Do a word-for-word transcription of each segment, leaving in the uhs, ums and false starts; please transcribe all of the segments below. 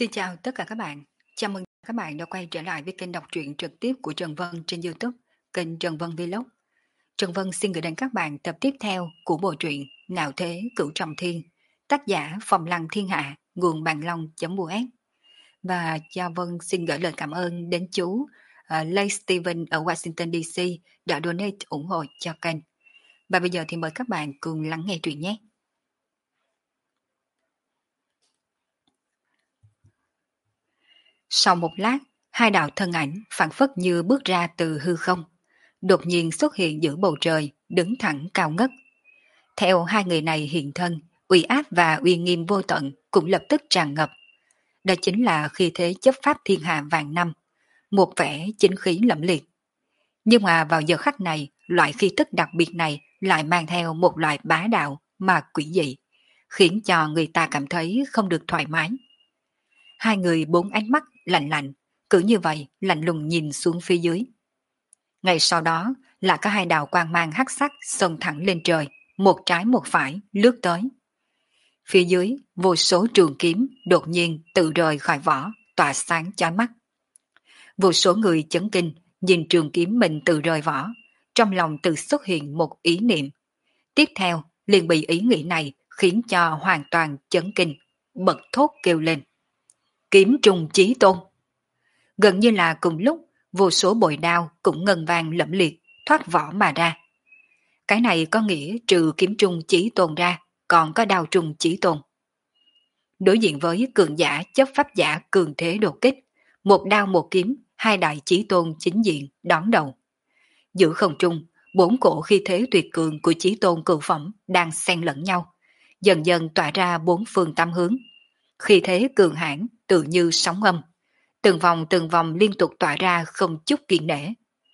Xin chào tất cả các bạn. Chào mừng các bạn đã quay trở lại với kênh đọc truyện trực tiếp của Trần Vân trên YouTube, kênh Trần Vân Vlog. Trần Vân xin gửi đến các bạn tập tiếp theo của bộ truyện Ngạo Thế Cửu Trọng Thiên, tác giả Phòng Lăng Thiên Hạ, nguồn bàn long.us. Và Cha Vân xin gửi lời cảm ơn đến chú uh, Lay Steven ở Washington đê xê đã donate ủng hộ cho kênh. Và bây giờ thì mời các bạn cùng lắng nghe truyện nhé. Sau một lát, hai đạo thân ảnh phản phất như bước ra từ hư không, đột nhiên xuất hiện giữa bầu trời, đứng thẳng cao ngất. Theo hai người này hiện thân, uy áp và uy nghiêm vô tận cũng lập tức tràn ngập. Đó chính là khi thế chấp pháp thiên hạ vạn năm, một vẻ chính khí lẫm liệt. Nhưng mà vào giờ khắc này, loại khí tức đặc biệt này lại mang theo một loại bá đạo mà quỷ dị, khiến cho người ta cảm thấy không được thoải mái. Hai người bốn ánh mắt lạnh lạnh, cứ như vậy lạnh lùng nhìn xuống phía dưới. Ngay sau đó là có hai đạo quang mang hắc sắc xông thẳng lên trời, một trái một phải lướt tới. Phía dưới vô số trường kiếm đột nhiên tự rời khỏi vỏ, tỏa sáng chói mắt. Vô số người chấn kinh nhìn trường kiếm mình tự rời vỏ, trong lòng tự xuất hiện một ý niệm. Tiếp theo liền bị ý nghĩ này khiến cho hoàn toàn chấn kinh, bật thốt kêu lên: Kiếm trùng chí tôn! Gần như là cùng lúc, vô số bội đao cũng ngân vang lẫm liệt thoát vỏ mà ra. Cái này có nghĩa trừ kiếm trùng chí tôn ra, còn có đao trùng chí tôn. Đối diện với cường giả chấp pháp giả cường thế đột kích, một đao một kiếm, hai đại chí tôn chính diện đón đầu. Giữa không trung, bốn cổ khi thế tuyệt cường của chí tôn cửu phẩm đang xen lẫn nhau, dần dần tỏa ra bốn phương tám hướng. Khi thế cường hãn tự như sóng âm, từng vòng từng vòng liên tục tỏa ra không chút kiên nể.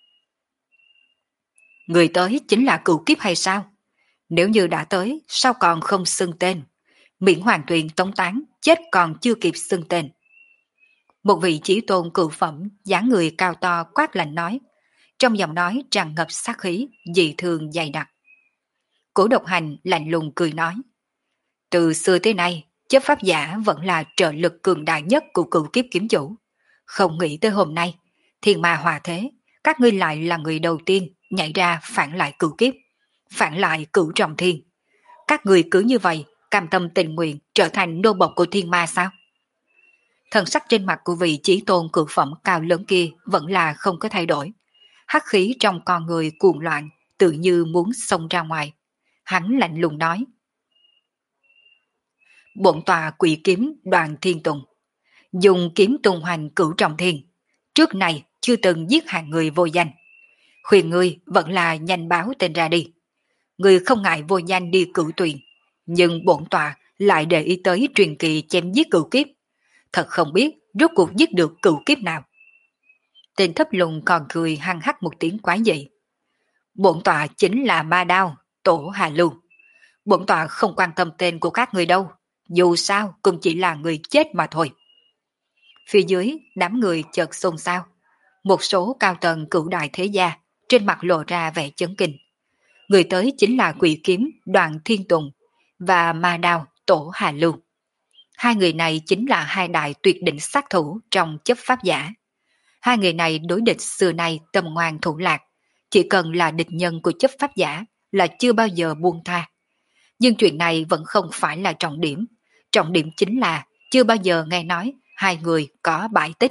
Người tới chính là cửu kiếp hay sao? Nếu như đã tới, sao còn không xưng tên? Miễn hoàng tuyền tống tán, chết còn chưa kịp xưng tên. Một vị chí tôn cửu phẩm, dáng người cao to quát lạnh nói, trong giọng nói tràn ngập sát khí, dị thường dày đặc. Cổ độc hành lạnh lùng cười nói, từ xưa tới nay, chấp pháp giả vẫn là trợ lực cường đại nhất của cửu kiếp kiếm chủ. Không nghĩ tới hôm nay, thiên ma hòa thế, các ngươi lại là người đầu tiên nhảy ra phản lại cửu kiếp, phản lại cửu trọng thiên. Các người cứ như vậy, cam tâm tình nguyện trở thành nô bộc của thiên ma sao? Thần sắc trên mặt của vị chí tôn cửu phẩm cao lớn kia vẫn là không có thay đổi. Hắc khí trong con người cuồng loạn, tự như muốn xông ra ngoài. Hắn lạnh lùng nói, bổn tòa quỷ kiếm đoàn thiên tùng, dùng kiếm tung hoành cửu trọng thiên, trước này chưa từng giết hạng người vô danh. Khuyên ngươi vẫn là nhanh báo tên ra đi. Ngươi không ngại vô danh đi cửu tuyền, nhưng bổn tòa lại để ý tới truyền kỳ chém giết cửu kiếp. Thật không biết rốt cuộc giết được cửu kiếp nào. Tên thấp lùng còn cười hăng hắc một tiếng quái dị. Bổn tòa chính là Ma Đao, Tổ Hà Lưu. Bổn tòa không quan tâm tên của các người đâu, dù sao cũng chỉ là người chết mà thôi. Phía dưới đám người chợt xôn xao. Một số cao tầng cửu đại thế gia trên mặt lộ ra vẻ chấn kinh. Người tới chính là quỷ kiếm Đoàn Thiên Tùng và Ma Đao Tổ Hà Lưu. Hai người này chính là hai đại tuyệt đỉnh sát thủ trong chấp pháp giả. Hai người này đối địch xưa nay tâm ngoan thủ lạc, chỉ cần là địch nhân của chấp pháp giả là chưa bao giờ buông tha. Nhưng chuyện này vẫn không phải là trọng điểm. Trọng điểm chính là chưa bao giờ nghe nói hai người có bại tích.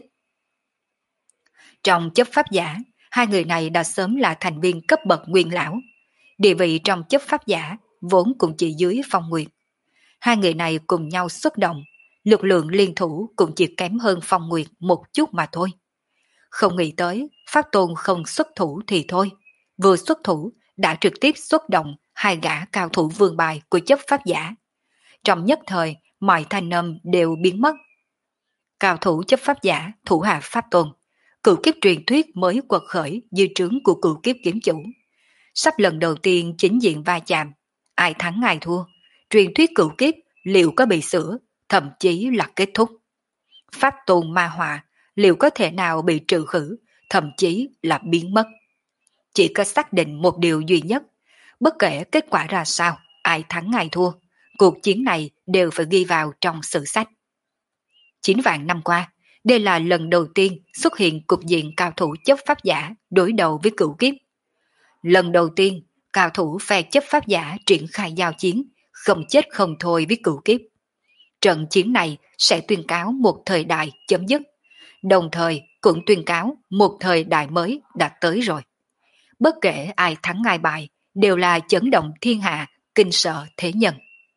Trong chấp pháp giả, hai người này đã sớm là thành viên cấp bậc nguyên lão. Địa vị trong chấp pháp giả vốn cũng chỉ dưới Phong Nguyệt. Hai người này cùng nhau xuất động, lực lượng liên thủ cũng chỉ kém hơn Phong Nguyệt một chút mà thôi. Không nghĩ tới, Pháp Tôn không xuất thủ thì thôi. Vừa xuất thủ đã trực tiếp xuất động hai gã cao thủ vương bài của chấp pháp giả. Trong nhất thời, mọi thanh âm đều biến mất. Cao thủ chấp pháp giả, thủ hạ Pháp Tôn, cửu kiếp truyền thuyết mới quật khởi dư trướng của cửu kiếp kiếm chủ. Sắp lần đầu tiên chính diện va chạm, ai thắng ai thua, truyền thuyết cửu kiếp liệu có bị sửa, thậm chí là kết thúc. Pháp Tôn ma họa liệu có thể nào bị trừ khử, thậm chí là biến mất. Chỉ có xác định một điều duy nhất, bất kể kết quả ra sao, ai thắng ai thua, cuộc chiến này đều phải ghi vào trong sử sách. Chín vạn năm qua, đây là lần đầu tiên xuất hiện cục diện cao thủ chấp pháp giả đối đầu với cửu kiếp. Lần đầu tiên, cao thủ phe chấp pháp giả triển khai giao chiến, không chết không thôi với cửu kiếp. Trận chiến này sẽ tuyên cáo một thời đại chấm dứt, đồng thời cũng tuyên cáo một thời đại mới đã tới rồi. Bất kể ai thắng ai bại, đều là chấn động thiên hạ, kinh sợ thế nhân.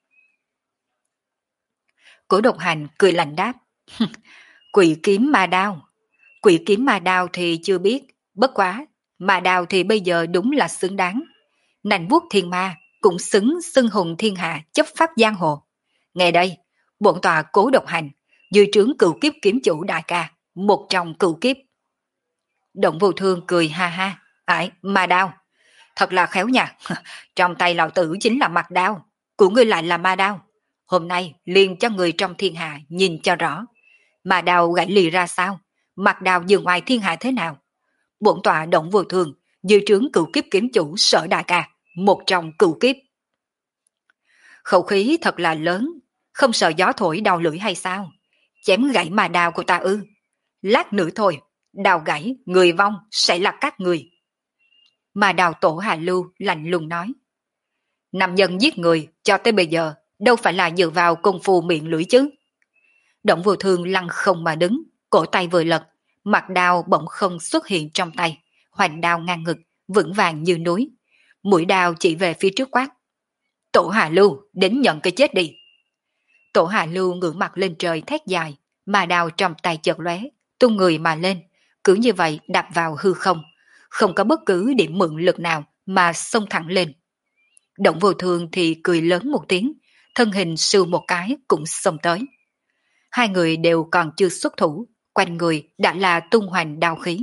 Cổ Độc Hành cười lạnh đáp, quỷ kiếm ma đao. Quỷ kiếm ma đao thì chưa biết, bất quá, ma đao thì bây giờ đúng là xứng đáng. Nành vuốt thiên ma cũng xứng xưng hùng thiên hạ chấp pháp giang hồ. Nghe đây, bổn tọa Cố Độc Hành, dưới trướng cửu kiếp kiếm chủ đại ca, một trong cửu kiếp. Động Vô Thương cười ha ha, ải, ma đao. Thật là khéo nha, trong tay lão tử chính là mặt đao, của ngươi lại là ma đao. Hôm nay liền cho người trong thiên hạ nhìn cho rõ. Ma đao gãy lì ra sao? Mặt đao dường ngoài thiên hạ thế nào? Bổn tọa Động Vô Thương, dưới trướng cửu kiếp kiếm chủ Sở đại ca, một trong cửu kiếp. Khẩu khí thật là lớn, không sợ gió thổi đau lưỡi hay sao? Chém gãy ma đao của ta ư? Lát nữa thôi, đao gãy, người vong sẽ là các người. Ma đao Tổ Hà Lưu lạnh lùng nói. Nam nhân giết người cho tới bây giờ đâu phải là dựa vào công phu miệng lưỡi chứ. Động Vô Thương lăng không mà đứng, cổ tay vừa lật, mặt đao bỗng không xuất hiện trong tay, hoành đao ngang ngực, vững vàng như núi. Mũi đao chỉ về phía trước quát. Tổ Hà Lưu, đến nhận cái chết đi. Tổ Hà Lưu ngửa mặt lên trời thét dài, mà đao trong tay chợt lóe, tung người mà lên, cứ như vậy đạp vào hư không, không có bất cứ điểm mượn lực nào mà xông thẳng lên. Động Vô Thương thì cười lớn một tiếng, thân hình sưu một cái cũng xông tới. Hai người đều còn chưa xuất thủ, quanh người đã là tung hoành đao khí.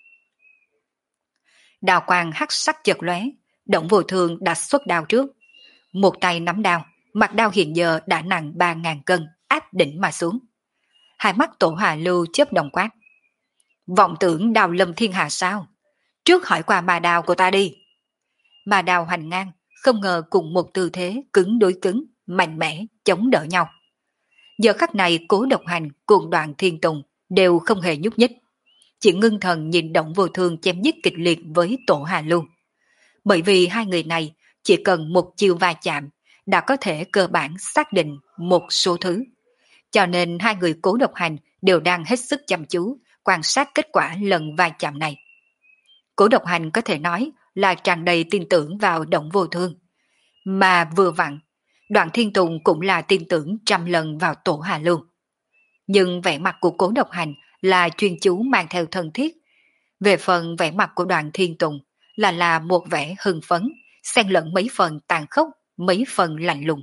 Đao quang hắc sắc chợt lóe, Động Vô Thương đã xuất đao trước. Một tay nắm đao, mặt đao hiện giờ đã nặng ba ngàn cân, áp đỉnh mà xuống. Hai mắt Tổ Hà Lưu chớp đồng quát. Vọng tưởng đao lâm thiên hạ sao? Trước hỏi qua ma đao của ta đi. Ma đao hành ngang, không ngờ cùng một tư thế cứng đối cứng, mạnh mẽ, chống đỡ nhau. Giờ khắc này Cố Độc Hành cùng Đoạn Thiên Tùng đều không hề nhúc nhích, chỉ ngưng thần nhìn Động Vô Thương chém giết kịch liệt với Tổ Hà Lưu. Bởi vì hai người này chỉ cần một chiêu va chạm đã có thể cơ bản xác định một số thứ. Cho nên hai người Cố Độc Hành đều đang hết sức chăm chú quan sát kết quả lần va chạm này. Cố Độc Hành có thể nói là tràn đầy tin tưởng vào Động Vô Thương. Mà vừa vặn, Đoạn Thiên Tùng cũng là tin tưởng trăm lần vào Tổ Hà Lưu. Nhưng vẻ mặt của Cố Độc Hành là chuyên chú mang theo thân thiết. Về phần vẻ mặt của Đoạn Thiên Tùng là là một vẻ hưng phấn, xen lẫn mấy phần tàn khốc, mấy phần lạnh lùng.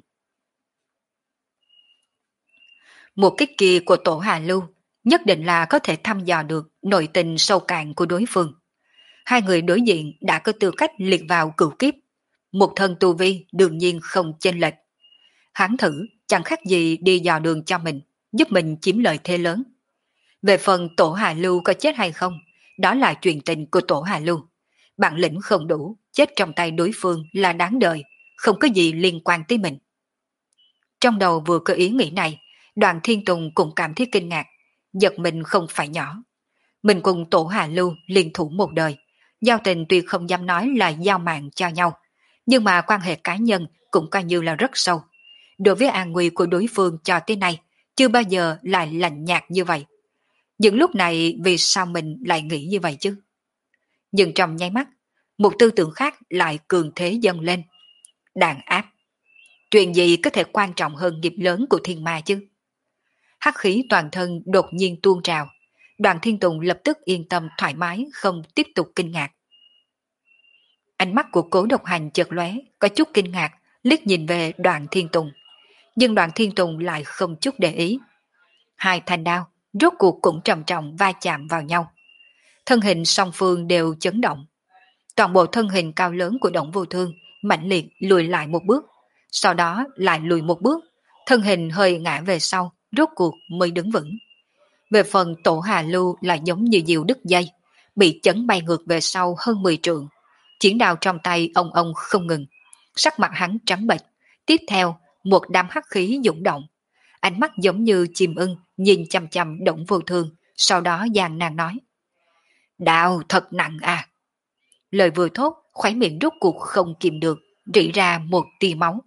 Một kích kia của Tổ Hà Lưu nhất định là có thể thăm dò được nội tình sâu cạn của đối phương. Hai người đối diện đã có tư cách liệt vào cửu kiếp, một thân tu vi đương nhiên không chênh lệch. Hắn thử chẳng khác gì đi dò đường cho mình, giúp mình chiếm lợi thế lớn. Về phần Tổ Hà Lưu có chết hay không, đó là chuyện tình của Tổ Hà Lưu. Bản lĩnh không đủ, chết trong tay đối phương là đáng đời, không có gì liên quan tới mình. Trong đầu vừa có ý nghĩ này, Đoàn Thiên Tùng cũng cảm thấy kinh ngạc, giật mình không phải nhỏ. Mình cùng Tổ Hà Lưu liên thủ một đời, giao tình tuy không dám nói là giao mạng cho nhau, nhưng mà quan hệ cá nhân cũng coi như là rất sâu. Đối với an nguy của đối phương cho tới nay, chưa bao giờ lại lạnh nhạt như vậy. Những lúc này vì sao mình lại nghĩ như vậy chứ? Nhưng trong nháy mắt, một tư tưởng khác lại cường thế dâng lên. Đàn áp. Chuyện gì có thể quan trọng hơn nghiệp lớn của thiên ma chứ? Hắc khí toàn thân đột nhiên tuôn trào. Đoàn Thiên Tùng lập tức yên tâm thoải mái, không tiếp tục kinh ngạc. Ánh mắt của Cố Độc Hành chợt lóe, có chút kinh ngạc, liếc nhìn về Đoàn Thiên Tùng. Nhưng Đoàn Thiên Tùng lại không chút để ý. Hai thanh đao, rốt cuộc cũng trầm trọng va chạm vào nhau. Thân hình song phương đều chấn động. Toàn bộ thân hình cao lớn của Động Vô Thương mãnh liệt lùi lại một bước, sau đó lại lùi một bước, thân hình hơi ngã về sau, rốt cuộc mới đứng vững. Về phần Tổ Hà Lưu là giống như diều đứt dây, bị chấn bay ngược về sau hơn mười trượng. Chiến đao trong tay ông ông không ngừng, sắc mặt hắn trắng bệch. Tiếp theo, một đám hắc khí dũng động, ánh mắt giống như chim ưng nhìn chăm chăm Đổng Vô Thương, sau đó gian nan nói. Đao thật nặng à. Lời vừa thốt, khóe miệng rút cuộc không kìm được, rỉ ra một tia máu.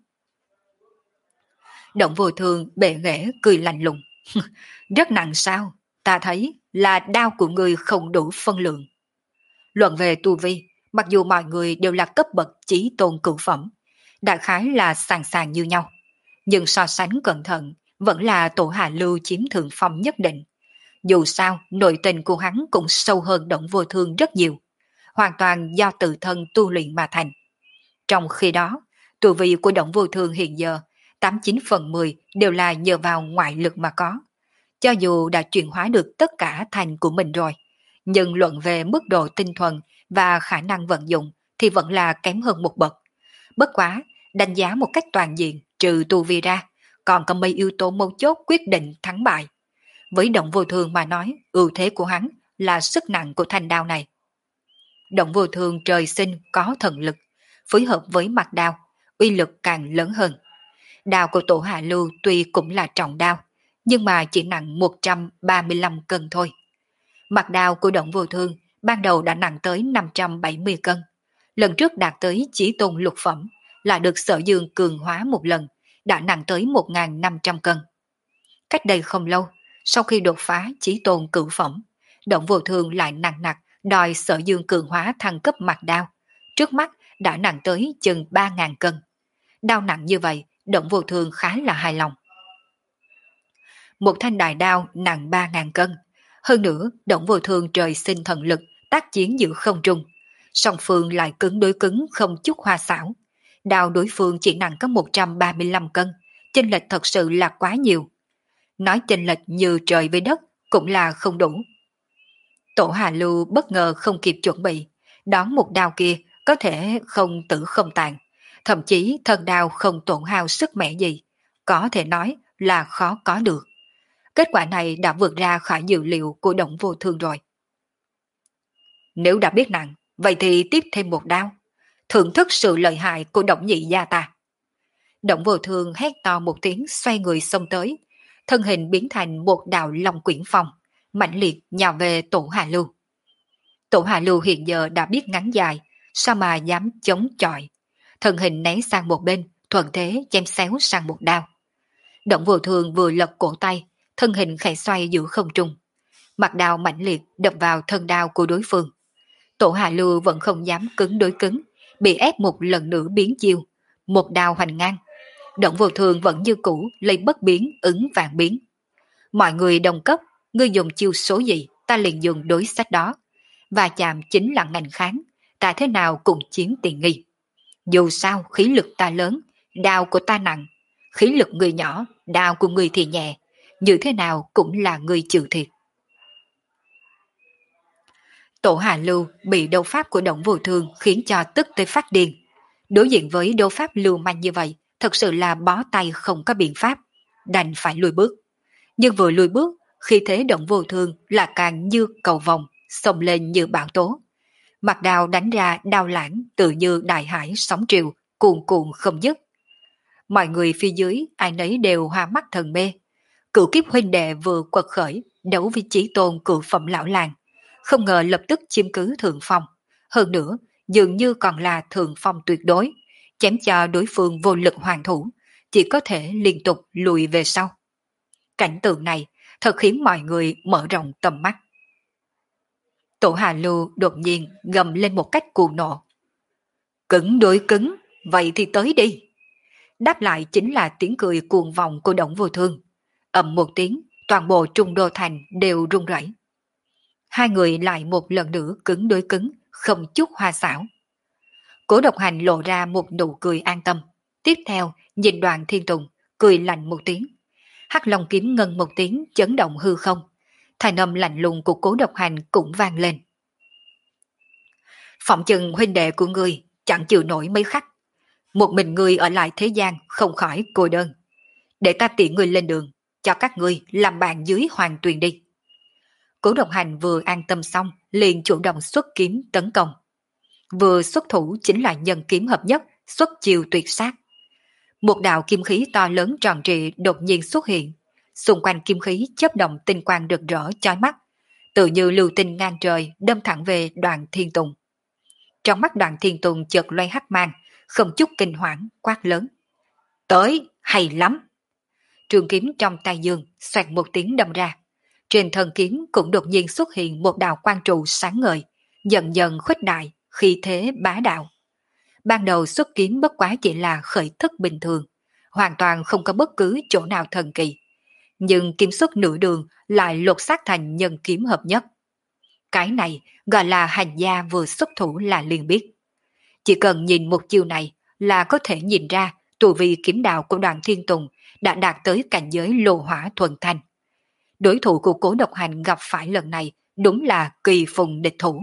Đổng Vô Thương bệ nghễ cười lạnh lùng. Rất nặng sao? Ta thấy là đao của người không đủ phân lượng. Luận về tu vi, mặc dù mọi người đều là cấp bậc chí tôn cửu phẩm, đại khái là sàng sàng như nhau, nhưng so sánh cẩn thận vẫn là Tổ Hà Lưu chiếm thượng phong nhất định. Dù sao, nội tình của hắn cũng sâu hơn Đổng Vô Thương rất nhiều, hoàn toàn do tự thân tu luyện mà thành. Trong khi đó, tu vi của Đổng Vô Thương hiện giờ, tám chín phần mười đều là nhờ vào ngoại lực mà có. Cho dù đã chuyển hóa được tất cả thành của mình rồi, nhưng luận về mức độ tinh thuần và khả năng vận dụng thì vẫn là kém hơn một bậc. Bất quá, đánh giá một cách toàn diện trừ tu vi ra, còn có mấy yếu tố mấu chốt quyết định thắng bại. Với Đổng Vô Thương mà nói, ưu thế của hắn là sức nặng của thanh đao này. Đổng Vô Thương trời sinh có thần lực, phối hợp với mặt đao, uy lực càng lớn hơn. Đao của Tổ Hạ Lưu tuy cũng là trọng đao, nhưng mà chỉ nặng một trăm ba mươi lăm cân thôi. Mặt đao của Đổng Vô Thương ban đầu đã nặng tới năm trăm bảy mươi cân. Lần trước đạt tới chí tôn lục phẩm, là được Sở Dương cường hóa một lần, đã nặng tới một nghìn năm trăm cân. Cách đây không lâu, sau khi đột phá chí tôn cửu phẩm, Đổng Vô Thương lại nặng nặc đòi Sở Dương cường hóa thăng cấp mặt đao. Trước mắt đã nặng tới chừng ba nghìn cân. Đao nặng như vậy, Đổng Vô Thương khá là hài lòng. Một thanh đại đao nặng ba nghìn cân. Hơn nữa, Đổng Vô Thương trời sinh thần lực, tác chiến giữa không trung. Song phương lại cứng đối cứng không chút hoa xảo. Đao đối phương chỉ nặng có một trăm ba mươi lăm cân, chênh lệch thật sự là quá nhiều. Nói chênh lệch như trời với đất cũng là không đủ. Tổ Hà Lưu bất ngờ không kịp chuẩn bị, đón một đao kia có thể không tử không tàn, thậm chí thân đao không tổn hao sức mẻ gì, có thể nói là khó có được. Kết quả này đã vượt ra khỏi dự liệu của Đổng Vô Thương rồi. Nếu đã biết nặng, vậy thì tiếp thêm một đao, thưởng thức sự lợi hại của Đổng nhị gia ta. Đổng Vô Thương hét to một tiếng xoay người xông tới, thân hình biến thành một đạo long quyển phong, mãnh liệt nhào về Tổ Hà Lưu. Tổ Hà Lưu hiện giờ đã biết ngắn dài, sao mà dám chống chọi. Thân hình né sang một bên, thuận thế chém xéo sang một đao. Đổng Vô Thương vừa lật cổ tay, thân hình khẽ xoay giữa không trung. Mặt đao mãnh liệt đập vào thân đao của đối phương. Tổ Hà Lưu vẫn không dám cứng đối cứng, bị ép một lần nữa biến chiêu, một đao hoành ngang. Đổng Vô Thương vẫn như cũ lấy bất biến ứng vạn biến. Mọi người đồng cấp, ngươi dùng chiêu số gì, ta liền dùng đối sách đó. Và chạm chính là ngành kháng, ta thế nào cũng chiếm tiền nghi. Dù sao khí lực ta lớn, đao của ta nặng, khí lực người nhỏ, đao của người thì nhẹ, như thế nào cũng là người chịu thiệt. Tổ Hà Lưu bị đấu pháp của Đổng Vô Thương khiến cho tức tới phát điên. Đối diện với đấu pháp lưu manh như vậy, thật sự là bó tay không có biện pháp, đành phải lùi bước. Nhưng vừa lùi bước, khi thế Đổng Vô Thương là càng như cầu vồng, xông lên như bão tố. Mặt đao đánh ra đao lãng tự như đại hải sóng triều, cuồn cuộn không dứt. Mọi người phía dưới ai nấy đều hoa mắt thần mê. Cửu kiếp huynh đệ vừa quật khởi, đấu với chí tôn cửu phẩm lão làng, không ngờ lập tức chiếm cứ thượng phong. Hơn nữa, dường như còn là thượng phong tuyệt đối, chém cho đối phương vô lực hoàn thủ, chỉ có thể liên tục lùi về sau. Cảnh tượng này thật khiến mọi người mở rộng tầm mắt. Tổ Hà Lưu đột nhiên gầm lên một cách cuồng nộ. Cứng đối cứng, vậy thì tới đi. Đáp lại chính là tiếng cười cuồng vọng của Đổng Vô Thương. Ầm một tiếng, toàn bộ Trung Đô Thành đều rung rẩy. Hai người lại một lần nữa cứng đối cứng, không chút hoa xảo. Cố Độc Hành lộ ra một nụ cười an tâm. Tiếp theo, nhìn Đoàn Thiên Tùng, cười lạnh một tiếng. Hắc Long kiếm ngân một tiếng chấn động hư không. Thanh âm lạnh lùng của Cố Độc Hành cũng vang lên. Phỏng chừng huynh đệ của ngươi chẳng chịu nổi mấy khắc. Một mình ngươi ở lại thế gian không khỏi cô đơn. Để ta tiện ngươi lên đường, cho các ngươi làm bạn dưới hoàng tuyền đi. Cố Độc Hành vừa an tâm xong, liền chủ động xuất kiếm tấn công. Vừa xuất thủ chính là nhân kiếm hợp nhất, xuất chiêu tuyệt sát. Một đạo kim khí to lớn tròn trịa đột nhiên xuất hiện, xung quanh kim khí chớp động tinh quang rực rỡ chói mắt, tự như lưu tinh ngang trời đâm thẳng về Đoàn Thiên Tùng. Trong mắt Đoàn Thiên Tùng chợt loay hắc mang, không chút kinh hoảng quát lớn: "Tới, hay lắm!" Trường kiếm trong tay dương xoẹt một tiếng đâm ra. Trên thân kiếm cũng đột nhiên xuất hiện một đạo quang trụ sáng ngời, dần dần khuếch đại, khí thế bá đạo. Ban đầu xuất kiếm bất quá chỉ là khởi thức bình thường, hoàn toàn không có bất cứ chỗ nào thần kỳ. Nhưng kiếm xuất nửa đường lại lột xác thành nhân kiếm hợp nhất. Cái này gọi là hành gia vừa xuất thủ là liền biết. Chỉ cần nhìn một chiều này là có thể nhìn ra tu vi kiếm đạo của Đoàn Thiên Tùng đã đạt tới cảnh giới lô hỏa thuần thanh. Đối thủ của Cố Độc Hành gặp phải lần này đúng là kỳ phùng địch thủ.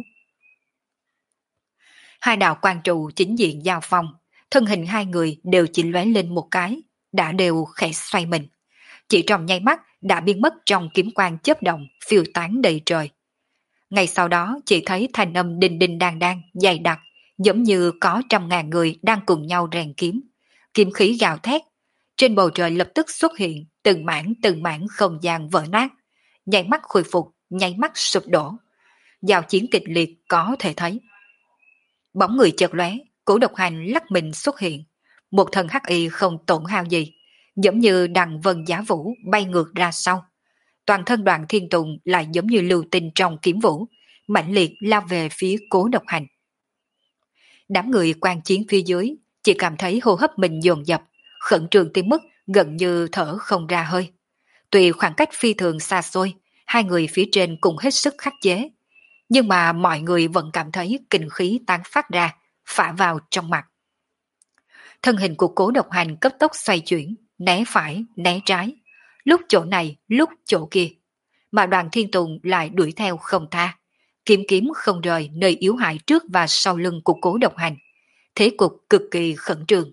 Hai đạo quan trụ chính diện giao phong, thân hình hai người đều chỉ lóe lên một cái, đã đều khẽ xoay mình. Chỉ trong nháy mắt đã biến mất trong kiếm quang chớp động, phiêu tán đầy trời. Ngay sau đó chỉ thấy thanh âm đinh đinh đang đang, dày đặc, giống như có trăm ngàn người đang cùng nhau rèn kiếm. Kiếm khí gào thét, trên bầu trời lập tức xuất hiện từng mảng từng mảng không gian vỡ nát, nháy mắt khôi phục, nháy mắt sụp đổ. Giao chiến kịch liệt có thể thấy. Bóng người chợt lóe, Cố Độc Hành lắc mình xuất hiện, một thân hắc y không tổn hao gì, giống như đằng vân giá vũ bay ngược ra sau. Toàn thân Đoàn Thiên Tùng lại giống như lưu tinh trong kiếm vũ, mãnh liệt lao về phía Cố Độc Hành. Đám người quan chiến phía dưới chỉ cảm thấy hô hấp mình dồn dập, khẩn trương tới mức gần như thở không ra hơi. Tuy khoảng cách phi thường xa xôi, hai người phía trên cũng hết sức khắc chế, nhưng mà mọi người vẫn cảm thấy kinh khí tán phát ra, phả vào trong mặt. Thân hình của Cố Độc Hành cấp tốc xoay chuyển, né phải, né trái, lúc chỗ này, lúc chỗ kia, mà Đoàn Thiên Tùng lại đuổi theo không tha, kiếm kiếm không rời nơi yếu hại trước và sau lưng của Cố Độc Hành. Thế cục cực kỳ khẩn trương.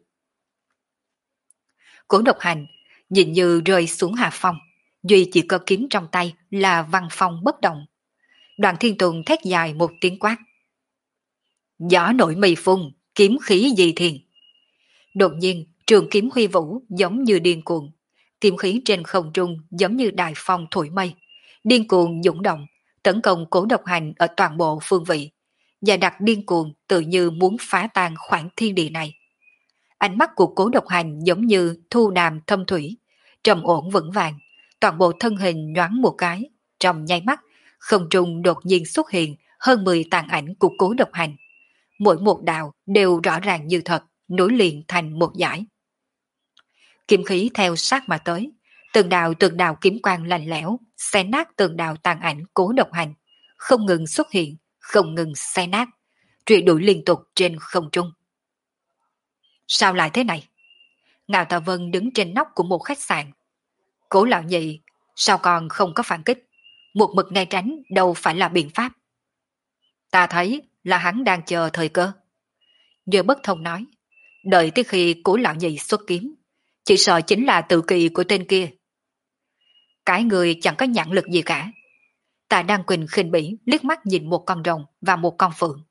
Cố Độc Hành nhìn như rơi xuống hạ phong, duy chỉ có kiếm trong tay là văn phong bất động. Đoàn Thiên Tùng thét dài một tiếng quát: "Gió nổi mây phun, kiếm khí dị thiền." Đột nhiên, trường kiếm huy vũ giống như điên cuồng, kiếm khí trên không trung giống như đại phong thổi mây, điên cuồng dũng động, tấn công Cố Độc Hành ở toàn bộ phương vị, và đặt điên cuồng tự như muốn phá tan khoảng thiên địa này. Ánh mắt của Cố Độc Hành giống như thu đàm thâm thủy, trầm ổn vững vàng, toàn bộ thân hình nhoáng một cái, trong nháy mắt, không trung đột nhiên xuất hiện hơn mười tàn ảnh của Cố Độc Hành. Mỗi một đạo đều rõ ràng như thật, nối liền thành một dải. Kiếm khí theo sát mà tới, từng đạo từng đạo kiếm quang lạnh lẽo, xé nát từng đạo tàn ảnh Cố Độc Hành, không ngừng xuất hiện, không ngừng xé nát, truy đuổi liên tục trên không trung. Sao lại thế này? Ngạo Tà Vân đứng trên nóc của một khách sạn. Cố lão nhị, sao còn không có phản kích? Một mực né tránh đâu phải là biện pháp. Ta thấy là hắn đang chờ thời cơ. Nhờ Bất Thông nói, đợi tới khi Cố lão nhị xuất kiếm, chỉ sợ chính là tự kỳ của tên kia. Cái người chẳng có nhãn lực gì cả. Ta đang quỳnh khinh bỉ liếc mắt nhìn một con rồng và một con phượng.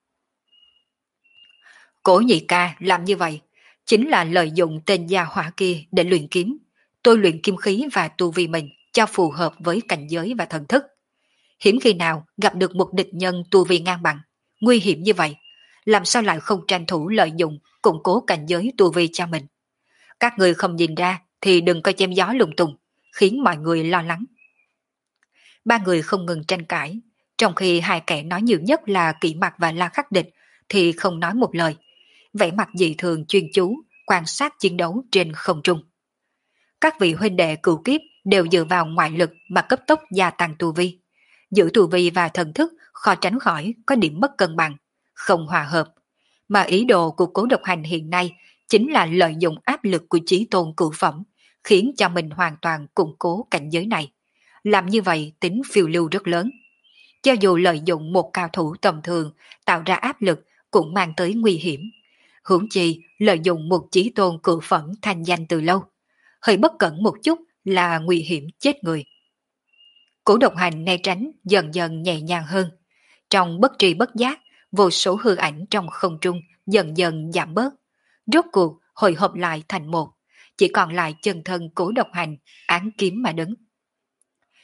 Cố nhị ca làm như vậy chính là lợi dụng tên gia hỏa kia để luyện kiếm, tôi luyện kim khí và tu vi mình cho phù hợp với cảnh giới và thần thức. Hiếm khi nào gặp được một địch nhân tu vi ngang bằng, nguy hiểm như vậy, làm sao lại không tranh thủ lợi dụng củng cố cảnh giới tu vi cho mình. Các người không nhìn ra thì đừng có chém gió lung tung, khiến mọi người lo lắng. Ba người không ngừng tranh cãi, trong khi hai kẻ nói nhiều nhất là Kỷ Mặc và La Khắc Địch thì không nói một lời, vẻ mặt dị thường chuyên chú quan sát chiến đấu trên không trung. Các vị huynh đệ cửu kiếp đều dựa vào ngoại lực mà cấp tốc gia tăng tu vi, giữ tu vi và thần thức khó tránh khỏi có điểm mất cân bằng, không hòa hợp, mà ý đồ của Cố Độc Hành hiện nay chính là lợi dụng áp lực của chí tôn cửu phẩm, khiến cho mình hoàn toàn củng cố cảnh giới này. Làm như vậy tính phiêu lưu rất lớn. Cho dù lợi dụng một cao thủ tầm thường tạo ra áp lực cũng mang tới nguy hiểm. Huống chi lợi dụng một chí tôn cửu phẩm thành danh từ lâu, hơi bất cẩn một chút là nguy hiểm chết người. Cố Độc Hành né tránh dần dần nhẹ nhàng hơn. Trong bất tri bất giác, vô số hư ảnh trong không trung dần dần giảm bớt. Rốt cuộc hồi hộp lại thành một, chỉ còn lại chân thân Cố Độc Hành án kiếm mà đứng.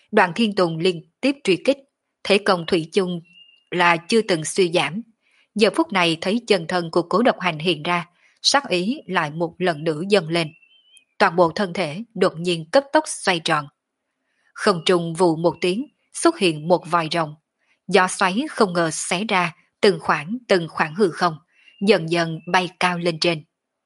Đoàn Thiên Tùng liên tiếp truy kích, thế công thủy chung là chưa từng suy giảm. Giờ phút này thấy chân thân của Cố Độc Hành hiện ra, sắc ý lại một lần nữa dâng lên. Toàn bộ thân thể đột nhiên cấp tốc xoay tròn. Không trung vù một tiếng, xuất hiện một vòi rồng. Gió xoáy không ngờ xé ra từng khoảng từng khoảng hư không, dần dần bay cao lên trên.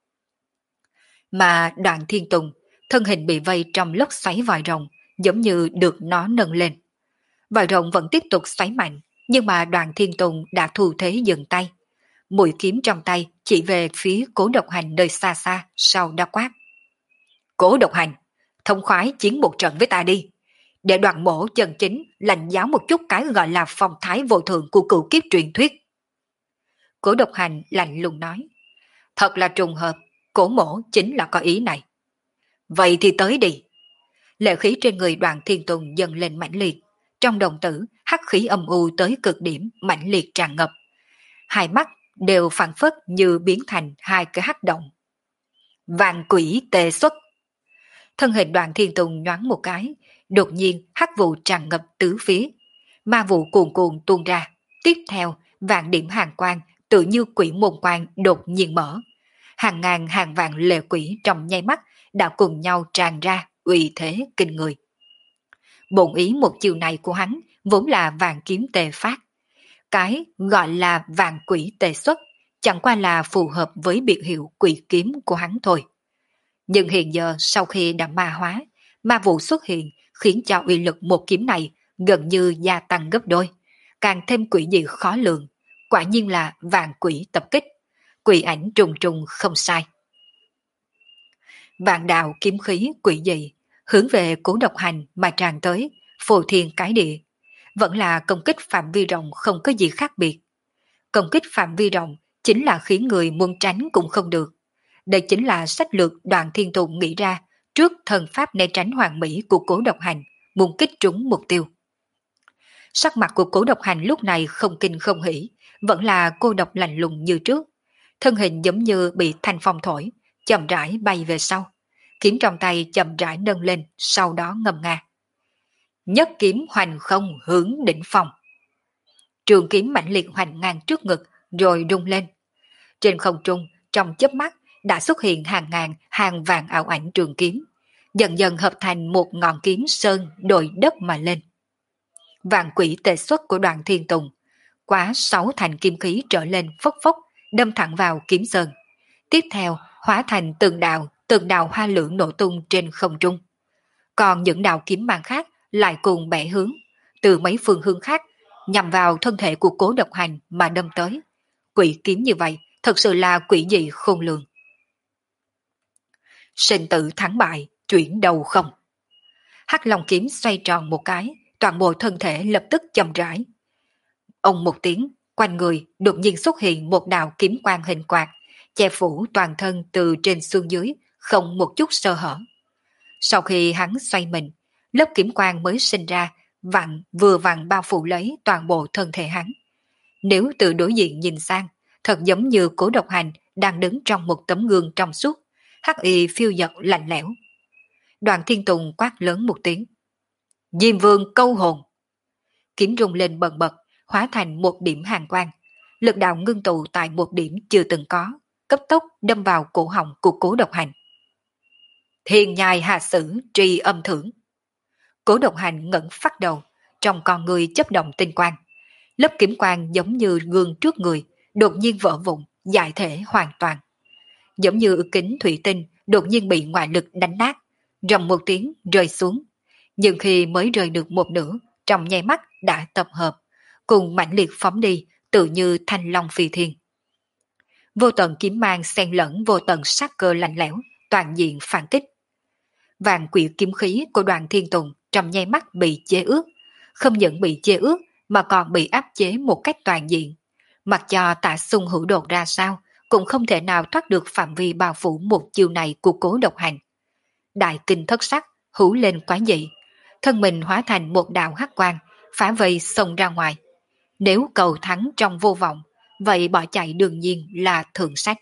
Mà Đoạn Thiên Tùng, thân hình bị vây trong lốc xoáy vòi rồng, giống như được nó nâng lên. Vòi rồng vẫn tiếp tục xoáy mạnh, nhưng mà Đoạn Thiên Tùng đã thu thế dừng tay. Mũi kiếm trong tay chỉ về phía Cố Độc Hành nơi xa xa, sau đó quát. Cố Độc Hành, thông khoái chiến một trận với ta đi. Để Đoạn Mỗ chân chính lãnh giáo một chút cái gọi là phong thái vô thượng của cửu kiếp truyền thuyết. Cố Độc Hành lạnh lùng nói. Thật là trùng hợp, Cố Mỗ chính là có ý này. Vậy thì tới đi. Lệ khí trên người Đoạn Thiên Tùng dần lên mãnh liệt. Trong đồng tử, hắc khí âm u tới cực điểm, mãnh liệt tràn ngập. Hai mắt đều phản phất như biến thành hai cái hắc động. Vạn quỷ tề xuất. Thân hình Đoạn Thiên Tùng nhoáng một cái, đột nhiên hắc vụ tràn ngập tứ phía. Ma vụ cuồn cuộn tuôn ra. Tiếp theo, vạn điểm hàng quang tự như quỷ môn quang đột nhiên mở. Hàng ngàn hàng vạn lệ quỷ trong nháy mắt đã cùng nhau tràn ra, uy thế kinh người. Bổn ý một chiều này của hắn vốn là vạn kiếm tề phát. Cái gọi là vạn quỷ tề xuất chẳng qua là phù hợp với biệt hiệu quỷ kiếm của hắn thôi. Nhưng hiện giờ sau khi đã ma hóa, ma vụ xuất hiện khiến cho uy lực một kiếm này gần như gia tăng gấp đôi, càng thêm quỷ dị khó lường. Quả nhiên là vạn quỷ tập kích, quỷ ảnh trùng trùng không sai. Vạn đạo kiếm khí quỷ dị hướng về Cố Độc Hành mà tràn tới, phô thiên cái địa. Vẫn là công kích phạm vi rộng không có gì khác biệt. Công kích phạm vi rộng chính là khiến người muốn tránh cũng không được. Đây chính là sách lược Đoạn Thiên Tùng nghĩ ra trước thần pháp né tránh hoàn mỹ của Cố Độc Hành, muốn kích trúng mục tiêu. Sắc mặt của Cố Độc Hành lúc này không kinh không hỉ, vẫn là cô độc lạnh lùng như trước. Thân hình giống như bị thanh phong thổi, chậm rãi bay về sau. Kiếm trong tay chậm rãi nâng lên, sau đó ngâm nga. Nhất kiếm hoành không hướng đỉnh phong. Trường kiếm mạnh liệt hoành ngang trước ngực, rồi rung lên. Trên không trung, trong chớp mắt, đã xuất hiện hàng ngàn, hàng vạn ảo ảnh trường kiếm, dần dần hợp thành một ngọn kiếm sơn đồi đất mà lên. Vạn quỷ tề xuất của Đoạn Thiên Tùng, quá sáu thành kim khí trở lên phốc phốc, đâm thẳng vào kiếm sơn. Tiếp theo, hóa thành từng đạo, từng đạo hoa lửa nổ tung trên không trung. Còn những đạo kiếm mang khác lại cùng bẻ hướng, từ mấy phương hướng khác, nhằm vào thân thể của Cố Độc Hành mà đâm tới. Quỷ kiếm như vậy, thật sự là quỷ dị khôn lường. Sinh tử thắng bại, chuyển đầu không. Hắc Long kiếm xoay tròn một cái, toàn bộ thân thể lập tức chậm rãi. Ông một tiếng, quanh người đột nhiên xuất hiện một đạo kiếm quang hình quạt, che phủ toàn thân từ trên xuống dưới, không một chút sơ hở. Sau khi hắn xoay mình, lớp kiếm quang mới sinh ra, vặn vừa vặn bao phủ lấy toàn bộ thân thể hắn. Nếu từ đối diện nhìn sang, thật giống như Cố Độc Hành đang đứng trong một tấm gương trong suốt, hắc y phiêu dật lạnh lẽo. Đoạn Thiên Tùng quát lớn một tiếng. Diêm Vương câu hồn. Kiếm rung lên bần bật, hóa thành một điểm hàn quang. Lực đạo ngưng tụ tại một điểm chưa từng có, cấp tốc đâm vào cổ họng của Cố Độc Hành. Thiên nhai hạ sử tri âm thưởng. Cố Độc Hành ngẩng phát đầu, trong con người chấp động tinh quang. Lớp kiếm quang giống như gương trước người, đột nhiên vỡ vụn, giải thể hoàn toàn. Giống như kính thủy tinh đột nhiên bị ngoại lực đánh nát, rầm một tiếng rơi xuống. Nhưng khi mới rơi được một nửa, trong nháy mắt đã tập hợp, cùng mãnh liệt phóng đi, tự như thanh long phi thiên. Vô tận kiếm mang xen lẫn vô tận sát cơ lạnh lẽo, toàn diện phản kích. Vạn quỷ kiếm khí của Đoạn Thiên Tùng trong nháy mắt bị chế ước, không những bị chế ước mà còn bị áp chế một cách toàn diện. Mặc cho Tạ Xung hữu đột ra sao, cũng không thể nào thoát được phạm vi bao phủ một chiều này của Cố Độc Hành. Đại kinh thất sắc, hữu lên quá dị, thân mình hóa thành một đạo hắc quang, phá vây xông ra ngoài. Nếu cầu thắng trong vô vọng, vậy bỏ chạy đương nhiên là thượng sách.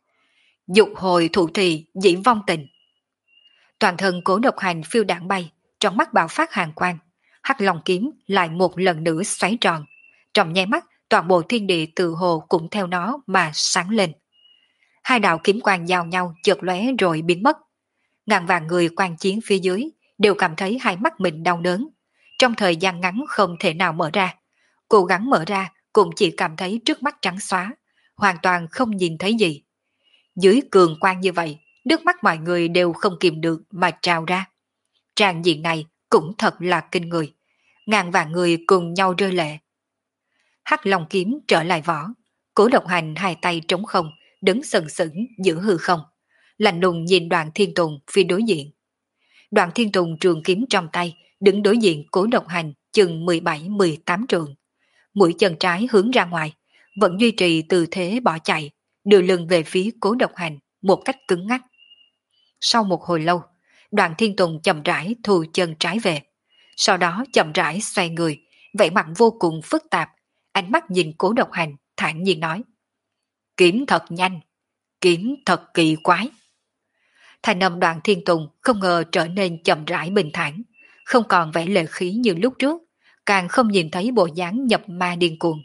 Dục hồi thủ trì dĩ vong tình. Toàn thân Cố Độc Hành phiêu đảng bay, trong mắt bạo phát hàn quang, Hắc Long kiếm lại một lần nữa xoáy tròn. Trong nháy mắt, toàn bộ thiên địa tự hồ cũng theo nó mà sáng lên. Hai đạo kiếm quang giao nhau chợt lóe rồi biến mất. Ngàn vạn người quan chiến phía dưới đều cảm thấy hai mắt mình đau đớn. Trong thời gian ngắn không thể nào mở ra. Cố gắng mở ra cũng chỉ cảm thấy trước mắt trắng xóa, hoàn toàn không nhìn thấy gì. Dưới cường quang như vậy, nước mắt mọi người đều không kìm được mà trào ra. Tràng diện này cũng thật là kinh người. Ngàn vạn người cùng nhau rơi lệ. Hắc Long kiếm trở lại vỏ. Cố Độc Hành hai tay trống không, đứng sừng sững giữa hư không. Lạnh lùng nhìn Đoạn Thiên Tùng phía đối diện. Đoạn Thiên Tùng trường kiếm trong tay, đứng đối diện Cố Độc Hành chừng mười bảy mười tám trường. Mũi chân trái hướng ra ngoài, vẫn duy trì tư thế bỏ chạy, đưa lưng về phía Cố Độc Hành một cách cứng ngắc. Sau một hồi lâu, Đoạn Thiên Tùng chậm rãi thu chân trái về. Sau đó chậm rãi xoay người, vẻ mặt vô cùng phức tạp, ánh mắt nhìn Cố Độc Hành, thản nhiên nói. Kiếm thật nhanh, kiếm thật kỳ quái. Thành âm Đoạn Thiên Tùng không ngờ trở nên chậm rãi bình thản, không còn vẻ lệ khí như lúc trước, càng không nhìn thấy bộ dáng nhập ma điên cuồng.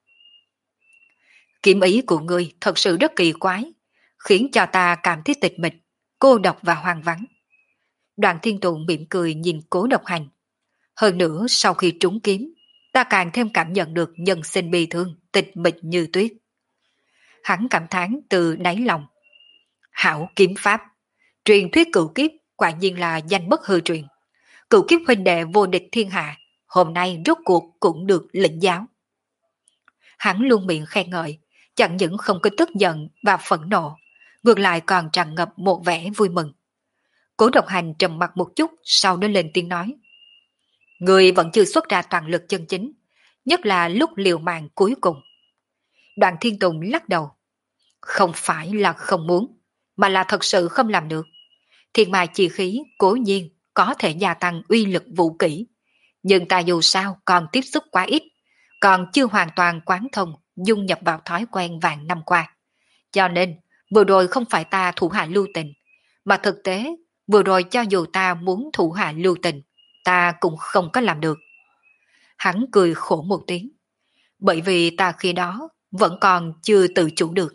Kiếm ý của ngươi thật sự rất kỳ quái, khiến cho ta cảm thấy tịch mịch, cô độc và hoang vắng. Đoạn Thiên Tùng mỉm cười nhìn Cố Độc Hành. Hơn nữa sau khi trúng kiếm, ta càng thêm cảm nhận được nhân sinh bi thương, tịch mịch như tuyết. Hắn cảm thán từ đáy lòng. Hảo kiếm pháp, truyền thuyết cửu kiếp quả nhiên là danh bất hư truyền. Cửu kiếp huynh đệ vô địch thiên hạ, hôm nay rốt cuộc cũng được lĩnh giáo. Hắn luôn miệng khen ngợi, chẳng những không có tức giận và phẫn nộ, ngược lại còn tràn ngập một vẻ vui mừng. Cố Độc Hành trầm mặt một chút, sau đó lên tiếng nói. Người vẫn chưa xuất ra toàn lực chân chính, nhất là lúc liều mạng cuối cùng. Đoạn Thiên Tùng lắc đầu. Không phải là không muốn, mà là thật sự không làm được. Thiên mài chi khí cố nhiên có thể gia tăng uy lực vũ kỹ, nhưng ta dù sao còn tiếp xúc quá ít, còn chưa hoàn toàn quán thông, dung nhập vào thói quen vạn năm qua. Cho nên, vừa rồi không phải ta thủ hạ lưu tình, mà thực tế, vừa rồi cho dù ta muốn thủ hạ lưu tình, ta cũng không có làm được. Hắn cười khổ một tiếng, bởi vì ta khi đó vẫn còn chưa tự chủ được.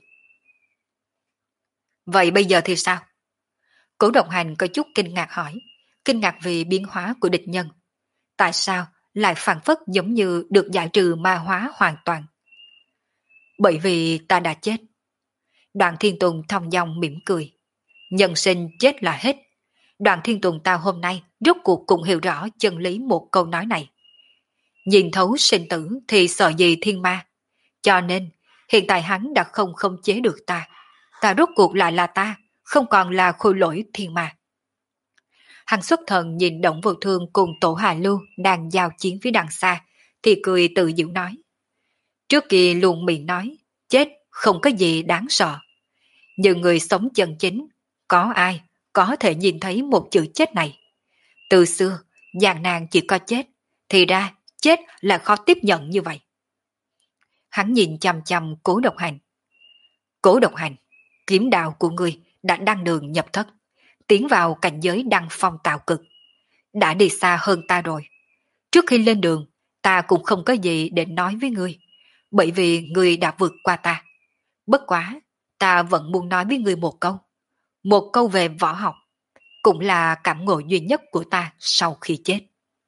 Vậy bây giờ thì sao? Cố Độc Hành có chút kinh ngạc hỏi, kinh ngạc vì biến hóa của địch nhân. Tại sao lại phản phất giống như được giải trừ ma hóa hoàn toàn? Bởi vì ta đã chết. Đoạn Thiên Tùng thong dong mỉm cười. Nhân sinh chết là hết. Đoạn Thiên Tùng ta hôm nay rốt cuộc cũng hiểu rõ chân lý một câu nói này. Nhìn thấu sinh tử thì sợ gì thiên ma. Cho nên hiện tại hắn đã không khống chế được ta. Ta rốt cuộc lại là ta, không còn là khôi lỗi thiên ma. Hắn xuất thần nhìn Động Vô Thương cùng Tổ Hà Lưu đang giao chiến phía đằng xa, thì cười tự giễu nói. Trước kia luôn miệng nói, chết không có gì đáng sợ. Nhưng người sống chân chính, có ai có thể nhìn thấy một chữ chết này? Từ xưa, gian nan chỉ có chết, thì ra chết là khó tiếp nhận như vậy. Hắn nhìn chằm chằm Cố Độc Hành. Cố Độc Hành, kiếm đạo của ngươi đã đăng đường nhập thất, tiến vào cảnh giới đăng phong tạo cực. Đã đi xa hơn ta rồi. Trước khi lên đường, ta cũng không có gì để nói với ngươi, bởi vì ngươi đã vượt qua ta. Bất quá, ta vẫn muốn nói với ngươi một câu. Một câu về võ học, cũng là cảm ngộ duy nhất của ta sau khi chết.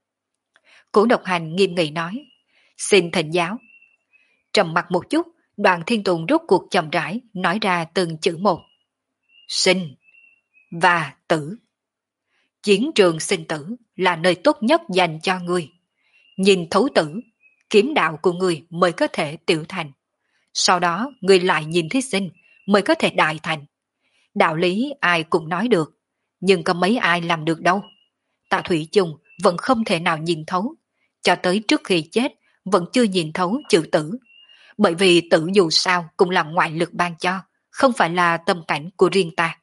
Cố Độc Hành nghiêm nghị nói, xin thỉnh giáo. Trầm mặt một chút, Đoạn Thiên Tùng rốt cuộc chậm rãi nói ra từng chữ một. Sinh và tử. Chiến trường sinh tử là nơi tốt nhất dành cho ngươi. Nhìn thấu tử, kiếm đạo của ngươi mới có thể tiểu thành. Sau đó ngươi lại nhìn thí sinh mới có thể đại thành. Đạo lý ai cũng nói được, nhưng có mấy ai làm được đâu. Tạ Thủy Chung vẫn không thể nào nhìn thấu, cho tới trước khi chết vẫn chưa nhìn thấu chữ tử. Bởi vì tử dù sao cũng là ngoại lực ban cho, không phải là tâm cảnh của riêng ta.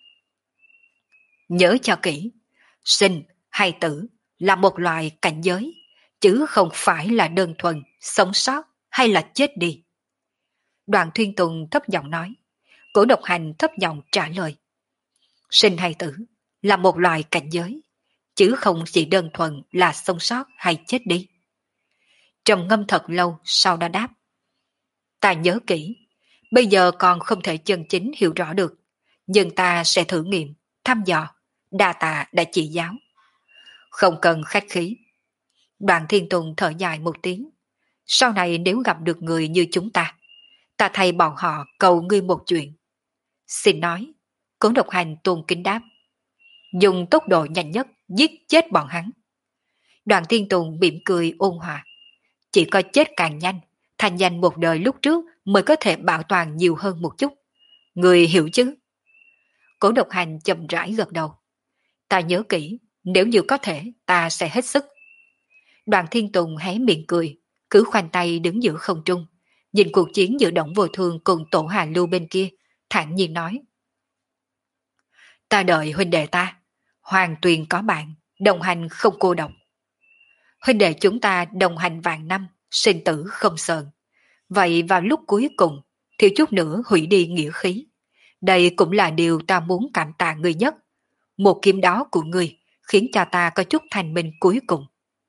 Nhớ cho kỹ, sinh hay tử là một loài cảnh giới, chứ không phải là đơn thuần sống sót hay là chết đi. Đoạn Thuyên Tùng thấp giọng nói, Cố Độc Hành thấp giọng trả lời. Sinh hay tử là một loài cảnh giới, chứ không chỉ đơn thuần là sống sót hay chết đi. Trầm ngâm thật lâu sau đó đáp. Ta nhớ kỹ, bây giờ còn không thể chân chính hiểu rõ được, nhưng ta sẽ thử nghiệm, thăm dò, đa tạ đã chỉ giáo. Không cần khách khí. Đoạn Thiên Tùng thở dài một tiếng. Sau này nếu gặp được người như chúng ta, ta thay bọn họ cầu ngươi một chuyện. Xin nói. Cố Độc Hành tôn kính đáp. Dùng tốc độ nhanh nhất giết chết bọn hắn. Đoạn Thiên Tùng mỉm cười ôn hòa. Chỉ có chết càng nhanh, thành danh một đời lúc trước mới có thể bảo toàn nhiều hơn một chút. Người hiểu chứ? Cố Độc Hành chậm rãi gật đầu. Ta nhớ kỹ, nếu như có thể ta sẽ hết sức. Đoàn Thiên Tùng hé miệng cười, cứ khoanh tay đứng giữa không trung, nhìn cuộc chiến giữa Đổng Vô Thương cùng Tổ Hà Lưu bên kia, thản nhiên nói. Ta đợi huynh đệ ta, hoàng tuyền có bạn, đồng hành không cô độc. Huynh đệ chúng ta đồng hành vạn năm, sinh tử không sờn. Vậy vào lúc cuối cùng, thiếu chút nữa hủy đi nghĩa khí. Đây cũng là điều ta muốn cảm tạ người nhất. Một kiếm đó của người khiến cho ta có chút thành minh cuối cùng.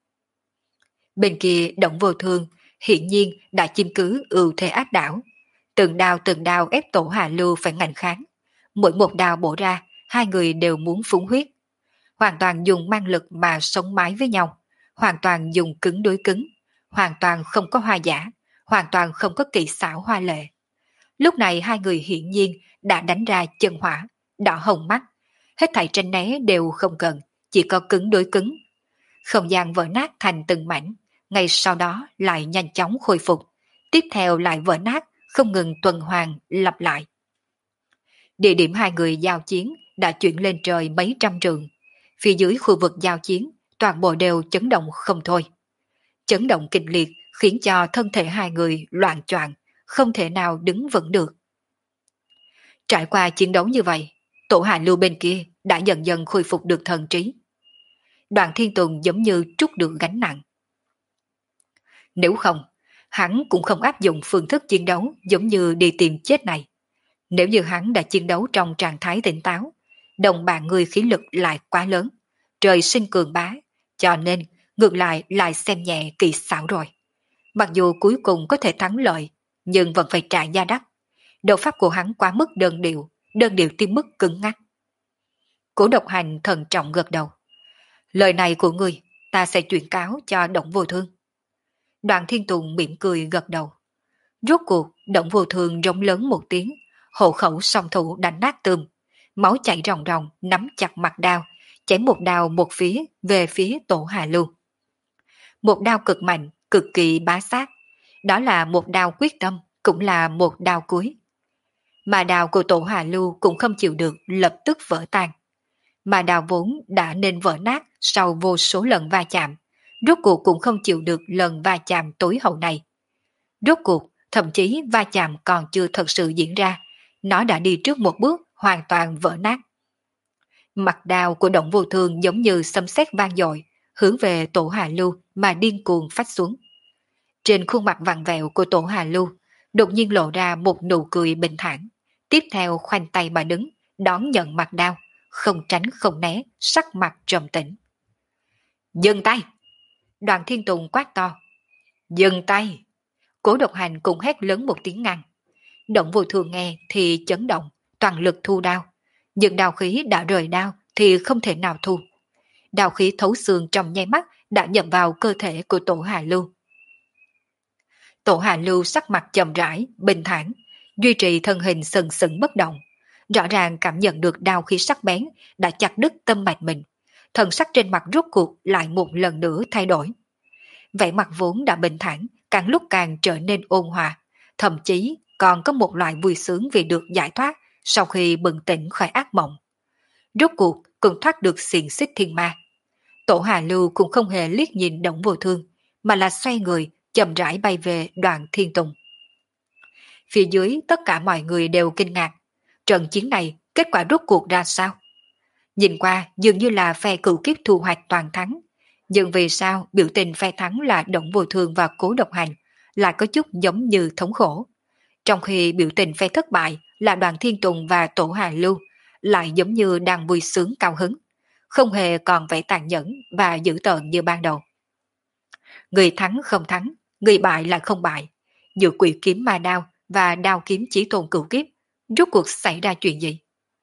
Bên kia Đổng Vô Thương hiển nhiên đã chiếm cứ ưu thế áp đảo. Từng đao từng đao ép Tổ Hà Lưu phải ngạnh kháng. Mỗi một đao bổ ra, hai người đều muốn phúng huyết. Hoàn toàn dùng mang lực mà sống mái với nhau. Hoàn toàn dùng cứng đối cứng. Hoàn toàn không có hoa giả. Hoàn toàn không có kỹ xảo hoa lệ. Lúc này hai người hiển nhiên đã đánh ra chân hỏa, đỏ hồng mắt. Hết thảy tranh né đều không cần, chỉ có cứng đối cứng. Không gian vỡ nát thành từng mảnh, ngay sau đó lại nhanh chóng khôi phục. Tiếp theo lại vỡ nát, không ngừng tuần hoàn, lặp lại. Địa điểm hai người giao chiến đã chuyển lên trời mấy trăm trường. Phía dưới khu vực giao chiến, toàn bộ đều chấn động không thôi. Chấn động kịch liệt khiến cho thân thể hai người loạn choạng, không thể nào đứng vững được. Trải qua chiến đấu như vậy, Tổ Hà Lưu bên kia đã dần dần khôi phục được thần trí. Đoàn Thiên Tùng giống như trút được gánh nặng. Nếu không, hắn cũng không áp dụng phương thức chiến đấu giống như đi tìm chết này. Nếu như hắn đã chiến đấu trong trạng thái tỉnh táo, đồng bạn người khí lực lại quá lớn, trời sinh cường bá, cho nên ngược lại lại xem nhẹ kỳ xảo rồi. Mặc dù cuối cùng có thể thắng lợi, nhưng vẫn phải trả giá đắt. Đầu pháp của hắn quá mức đơn điệu, đơn điệu tới mức cứng ngắc. Cố Độc Hành thận trọng gật đầu. Lời này của người, ta sẽ chuyển cáo cho Đổng Vô Thương. Đoàn Thiên Tùng mỉm cười gật đầu. Rốt cuộc, Đổng Vô Thương rống lớn một tiếng, hộ khẩu song thủ đánh nát tươm, máu chảy ròng ròng, nắm chặt mặt đao, chém một đao một phía về phía Tổ Hà Lưu. Một đao cực mạnh, cực kỳ bá sát. Đó là một đao quyết tâm, cũng là một đao cuối. Mà đao của Tổ Hà Lưu cũng không chịu được, lập tức vỡ tan. Mà đao vốn đã nên vỡ nát sau vô số lần va chạm, rốt cuộc cũng không chịu được lần va chạm tối hậu này. Rốt cuộc, thậm chí va chạm còn chưa thật sự diễn ra, nó đã đi trước một bước, hoàn toàn vỡ nát. Mặt đao của Đổng Vô Thương giống như sấm sét vang dội, hướng về Tổ Hà Lưu mà điên cuồng phách xuống. Trên khuôn mặt vặn vẹo của Tổ Hà Lưu, đột nhiên lộ ra một nụ cười bình thản, tiếp theo khoanh tay mà đứng, đón nhận mặt đao, không tránh không né, sắc mặt trầm tĩnh. Dừng tay! Đoàn Thiên Tùng quát to. Dừng tay! Cố Độc Hành cùng hét lớn một tiếng ngăn. Đổng Vô Thương nghe thì chấn động, toàn lực thu đao. Nhưng đao khí đã rời đao thì không thể nào thu. Đao khí thấu xương trong nháy mắt đã nhập vào cơ thể của Tổ Hà Lưu. Tổ Hà Lưu sắc mặt chậm rãi, bình thản, duy trì thân hình sừng sững bất động. Rõ ràng cảm nhận được đao khí sắc bén đã chặt đứt tâm mạch mình. Thần sắc trên mặt rốt cuộc lại một lần nữa thay đổi. Vẻ mặt vốn đã bình thản, càng lúc càng trở nên ôn hòa, thậm chí còn có một loại vui sướng vì được giải thoát sau khi bừng tỉnh khỏi ác mộng. Rốt cuộc cũng thoát được xiềng xích thiên ma. Tổ Hà Lưu cũng không hề liếc nhìn Đổng Vô Thương, mà là xoay người, chậm rãi bay về Đoàn Thiên Tùng. Phía dưới tất cả mọi người đều kinh ngạc. Trận chiến này kết quả rốt cuộc ra sao? Nhìn qua dường như là phe cựu kiếp thu hoạch toàn thắng. Nhưng vì sao biểu tình phe thắng là Đổng Vô Thương và Cố Độc Hành lại có chút giống như thống khổ? Trong khi biểu tình phe thất bại là Đoàn Thiên Tùng và Tổ Hà Lưu lại giống như đang vui sướng cao hứng. không hề còn vẻ tàn nhẫn và dữ tợn như ban đầu. Người thắng không thắng, người bại là không bại. Giữa quỷ kiếm ma đao và đao kiếm chí tôn cửu kiếp, rốt cuộc xảy ra chuyện gì?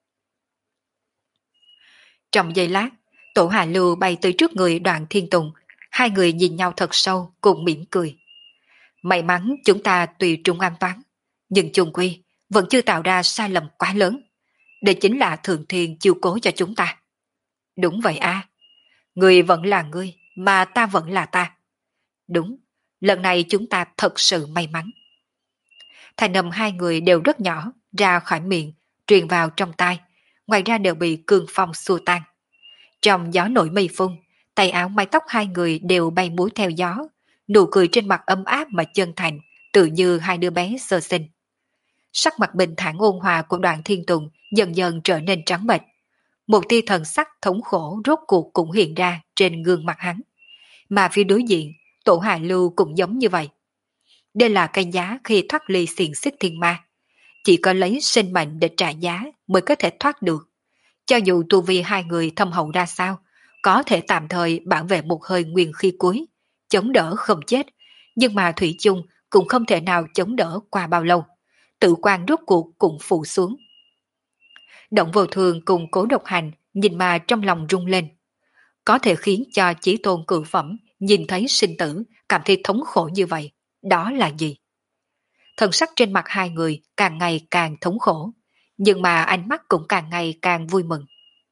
Trong giây lát, Tổ Hà Lưu bay tới trước người Đoạn Thiên Tùng, hai người nhìn nhau thật sâu cùng mỉm cười. May mắn chúng ta tùy trung an toán, nhưng chung quy vẫn chưa tạo ra sai lầm quá lớn. Đây chính là Thượng Thiên chiêu cố cho chúng ta. Đúng vậy a, à. Ngươi vẫn là ngươi, mà ta vẫn là ta. Đúng, lần này chúng ta thật sự may mắn. Thành âm hai người đều rất nhỏ, ra khỏi miệng, truyền vào trong tai, ngoài ra đều bị cương phong xua tan. Trong gió nổi mây phun, tay áo mái tóc hai người đều bay múa theo gió, nụ cười trên mặt ấm áp mà chân thành, tự như hai đứa bé sơ sinh. Sắc mặt bình thản ôn hòa của Đoạn Thiên Tùng dần dần trở nên trắng bệch. Một tia thần sắc thống khổ rốt cuộc cũng hiện ra trên gương mặt hắn. Mà phía đối diện, Tổ Hà Lưu cũng giống như vậy. Đây là cái giá khi thoát ly xiềng xích thiên ma. Chỉ có lấy sinh mệnh để trả giá mới có thể thoát được. Cho dù tu vi hai người thâm hậu ra sao, có thể tạm thời bảo vệ một hơi nguyên khí cuối, chống đỡ không chết, nhưng mà thủy chung cũng không thể nào chống đỡ qua bao lâu. Tự quan rốt cuộc cũng phụ xuống. Động Vô Thường cùng Cố Độc Hành nhìn mà trong lòng rung lên. Có thể khiến cho chí tôn cự phẩm nhìn thấy sinh tử cảm thấy thống khổ như vậy, đó là gì? Thần sắc trên mặt hai người càng ngày càng thống khổ, nhưng mà ánh mắt cũng càng ngày càng vui mừng.